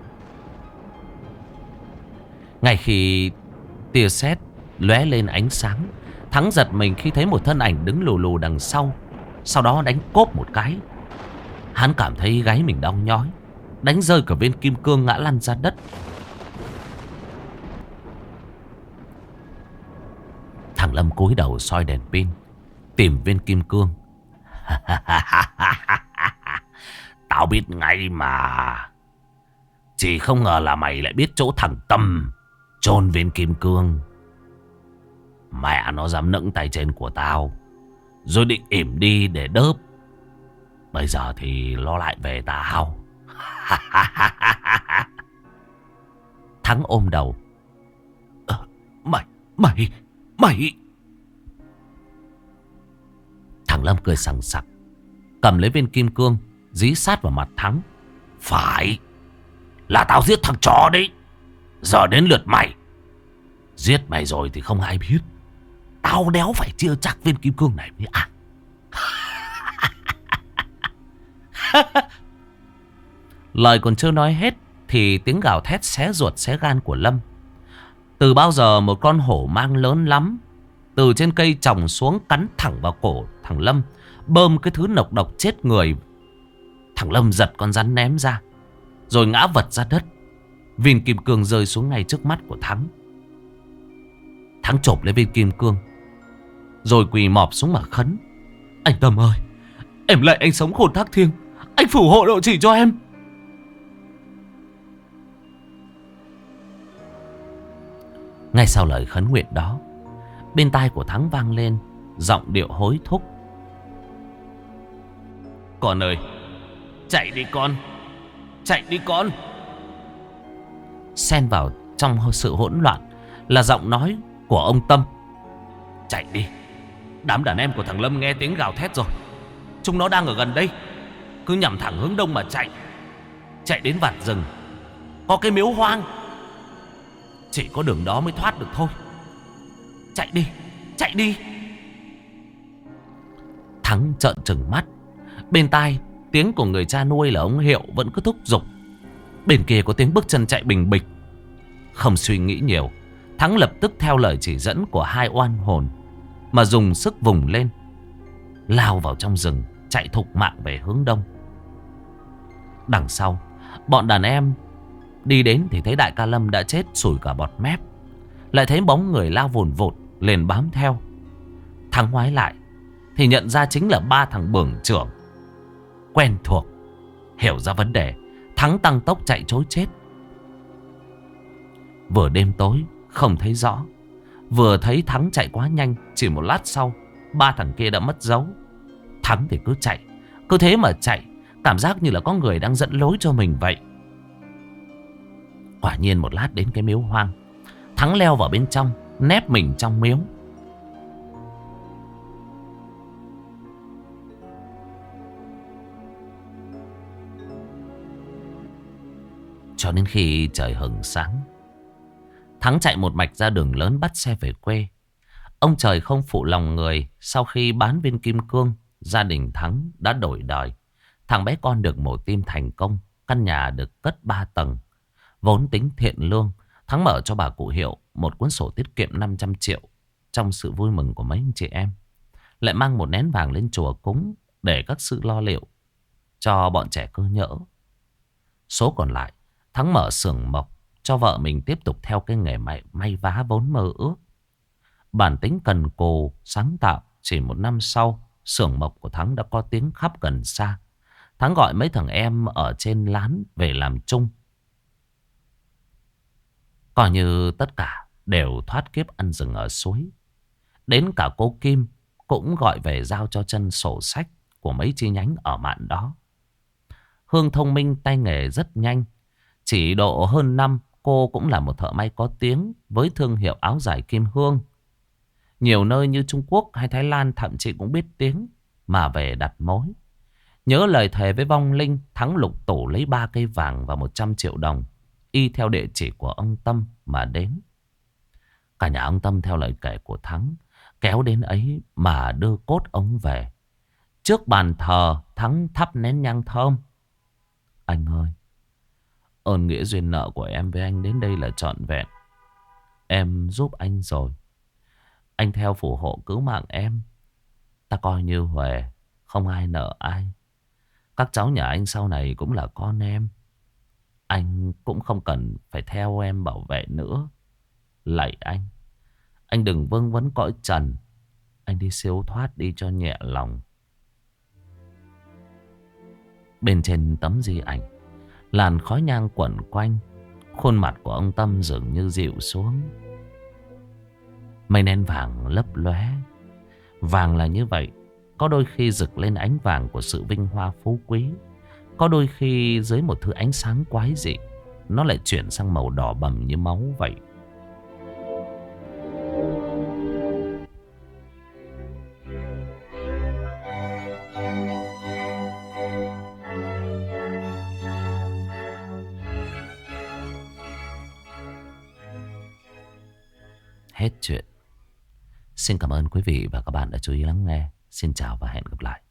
S1: Ngay khi tia sét lóe lên ánh sáng, Thắng giật mình khi thấy một thân ảnh đứng lù lù đằng sau. Sau đó đánh cốp một cái. Hắn cảm thấy gáy mình đau nhói, đánh rơi cả viên kim cương ngã lăn ra đất. Thằng Lâm cúi đầu soi đèn pin, tìm viên kim cương. Tao biết ngay mà. Chỉ không ngờ là mày lại biết chỗ thằng Tâm chôn viên kim cương. Mẹ nó dám nẫng tay trên của tao, rồi định ỉm đi để đớp. Bây giờ thì lo lại về tao. Thắng ôm đầu. Ờ, mày, mày, mày. Thằng Lâm cười sằng sặc, cầm lấy viên kim cương, dí sát vào mặt Thắng. Phải, là tao giết thằng chó đấy. Giờ đến lượt mày. Giết mày rồi thì không ai biết. Tao đéo phải chia chắc viên kim cương này với ai. Lời còn chưa nói hết thì tiếng gào thét xé ruột xé gan của Lâm. Từ bao giờ một con hổ mang lớn lắm từ trên cây trồng xuống, cắn thẳng vào cổ thằng Lâm, bơm cái thứ nọc độc chết người. Thằng Lâm giật con rắn ném ra, rồi ngã vật ra đất. Viên kim cương rơi xuống ngay trước mắt của Thắng. Thắng chộp lấy viên kim cương, rồi quỳ mọp xuống mà khấn. Anh Tâm ơi, em lạy anh sống khôn thác thiêng, anh phù hộ độ chỉ cho em. Ngay sau lời khấn nguyện đó, bên tai của Thắng vang lên giọng điệu hối thúc. Con ơi, chạy đi con, chạy đi con. Xen vào trong sự hỗn loạn là giọng nói của ông Tâm. Chạy đi, đám đàn em của thằng Lâm nghe tiếng gào thét rồi. Chúng nó đang ở gần đây. Cứ nhằm thẳng hướng đông mà chạy. Chạy đến vạt rừng có cái miếu hoang. Chỉ có đường đó mới thoát được thôi. Chạy đi, chạy đi. Thắng trợn trừng mắt. Bên tai tiếng của người cha nuôi là ông Hiệu vẫn cứ thúc giục. Bên kia có tiếng bước chân chạy bình bịch. Không suy nghĩ nhiều, Thắng lập tức theo lời chỉ dẫn của hai oan hồn mà dùng sức vùng lên. lao vào trong rừng, chạy thục mạng về hướng đông. Đằng sau, bọn đàn em đi đến thì thấy đại ca Lâm đã chết sùi cả bọt mép. Lại thấy bóng người lao vùn vụt, liền bám theo. Thắng ngoái lại thì nhận ra chính là ba thằng bưởng trưởng. Quen thuộc. Hiểu ra vấn đề, Thắng tăng tốc chạy trối chết. Vừa đêm tối không thấy rõ, vừa thấy Thắng chạy quá nhanh, chỉ một lát sau ba thằng kia đã mất dấu. Thắng thì cứ chạy, cứ thế mà chạy, cảm giác như là có người đang dẫn lối cho mình vậy. Quả nhiên một lát đến cái miếu hoang. Thắng leo vào bên trong, nép mình trong miếu. Cho đến khi trời hừng sáng, Thắng chạy một mạch ra đường lớn bắt xe về quê. Ông trời không phụ lòng người, sau khi bán viên kim cương, gia đình Thắng đã đổi đời. Thằng bé con được mổ tim thành công, căn nhà được cất ba tầng. Vốn tính thiện lương, Thắng mở cho bà cụ Hiệu một cuốn sổ tiết kiệm năm trăm triệu. Trong sự vui mừng của mấy anh chị em, lại mang một nén vàng lên chùa cúng để các sự lo liệu cho bọn trẻ cơ nhỡ. Số còn lại, Thắng mở xưởng mộc cho vợ mình tiếp tục theo cái nghề may, may vá vốn mơ ước. Bản tính cần cù, sáng tạo, chỉ một năm sau, xưởng mộc của Thắng đã có tiếng khắp gần xa. Thắng gọi mấy thằng em ở trên lán về làm chung. Coi như tất cả đều thoát kiếp ăn rừng ở suối. Đến cả cô Kim cũng gọi về giao cho chân sổ sách của mấy chi nhánh ở mạn đó. Hương thông minh, tay nghề rất nhanh. Chỉ độ hơn năm, cô cũng là một thợ may có tiếng với thương hiệu áo dài Kim Hương. Nhiều nơi như Trung Quốc hay Thái Lan thậm chí cũng biết tiếng mà về đặt mối. Nhớ lời thề với vong linh, Thắng lục tủ lấy ba cây vàng và một trăm triệu đồng, y theo địa chỉ của ông Tâm mà đến. Cả nhà ông Tâm theo lời kể của Thắng kéo đến ấy mà đưa cốt ông về. Trước bàn thờ, Thắng thắp nén nhang thơm. Anh ơi, ơn nghĩa duyên nợ của em với anh đến đây là trọn vẹn. Em giúp anh rồi. Anh theo phù hộ cứu mạng em. Ta coi như huề, không ai nợ ai. Các cháu nhà anh sau này cũng là con em. Anh cũng không cần phải theo em bảo vệ nữa. Lạy anh, anh đừng vương vấn cõi trần. Anh đi siêu thoát đi cho nhẹ lòng. Bên trên tấm di ảnh, làn khói nhang quẩn quanh. Khuôn mặt của ông Tâm dường như dịu xuống. Mây nén vàng lấp lóe. Vàng là như vậy, có đôi khi rực lên ánh vàng của sự vinh hoa phú quý. Có đôi khi dưới một thứ ánh sáng quái dị, nó lại chuyển sang màu đỏ bầm như máu vậy. Hết chuyện. Xin cảm ơn quý vị và các bạn đã chú ý lắng nghe. Xin chào và hẹn gặp lại.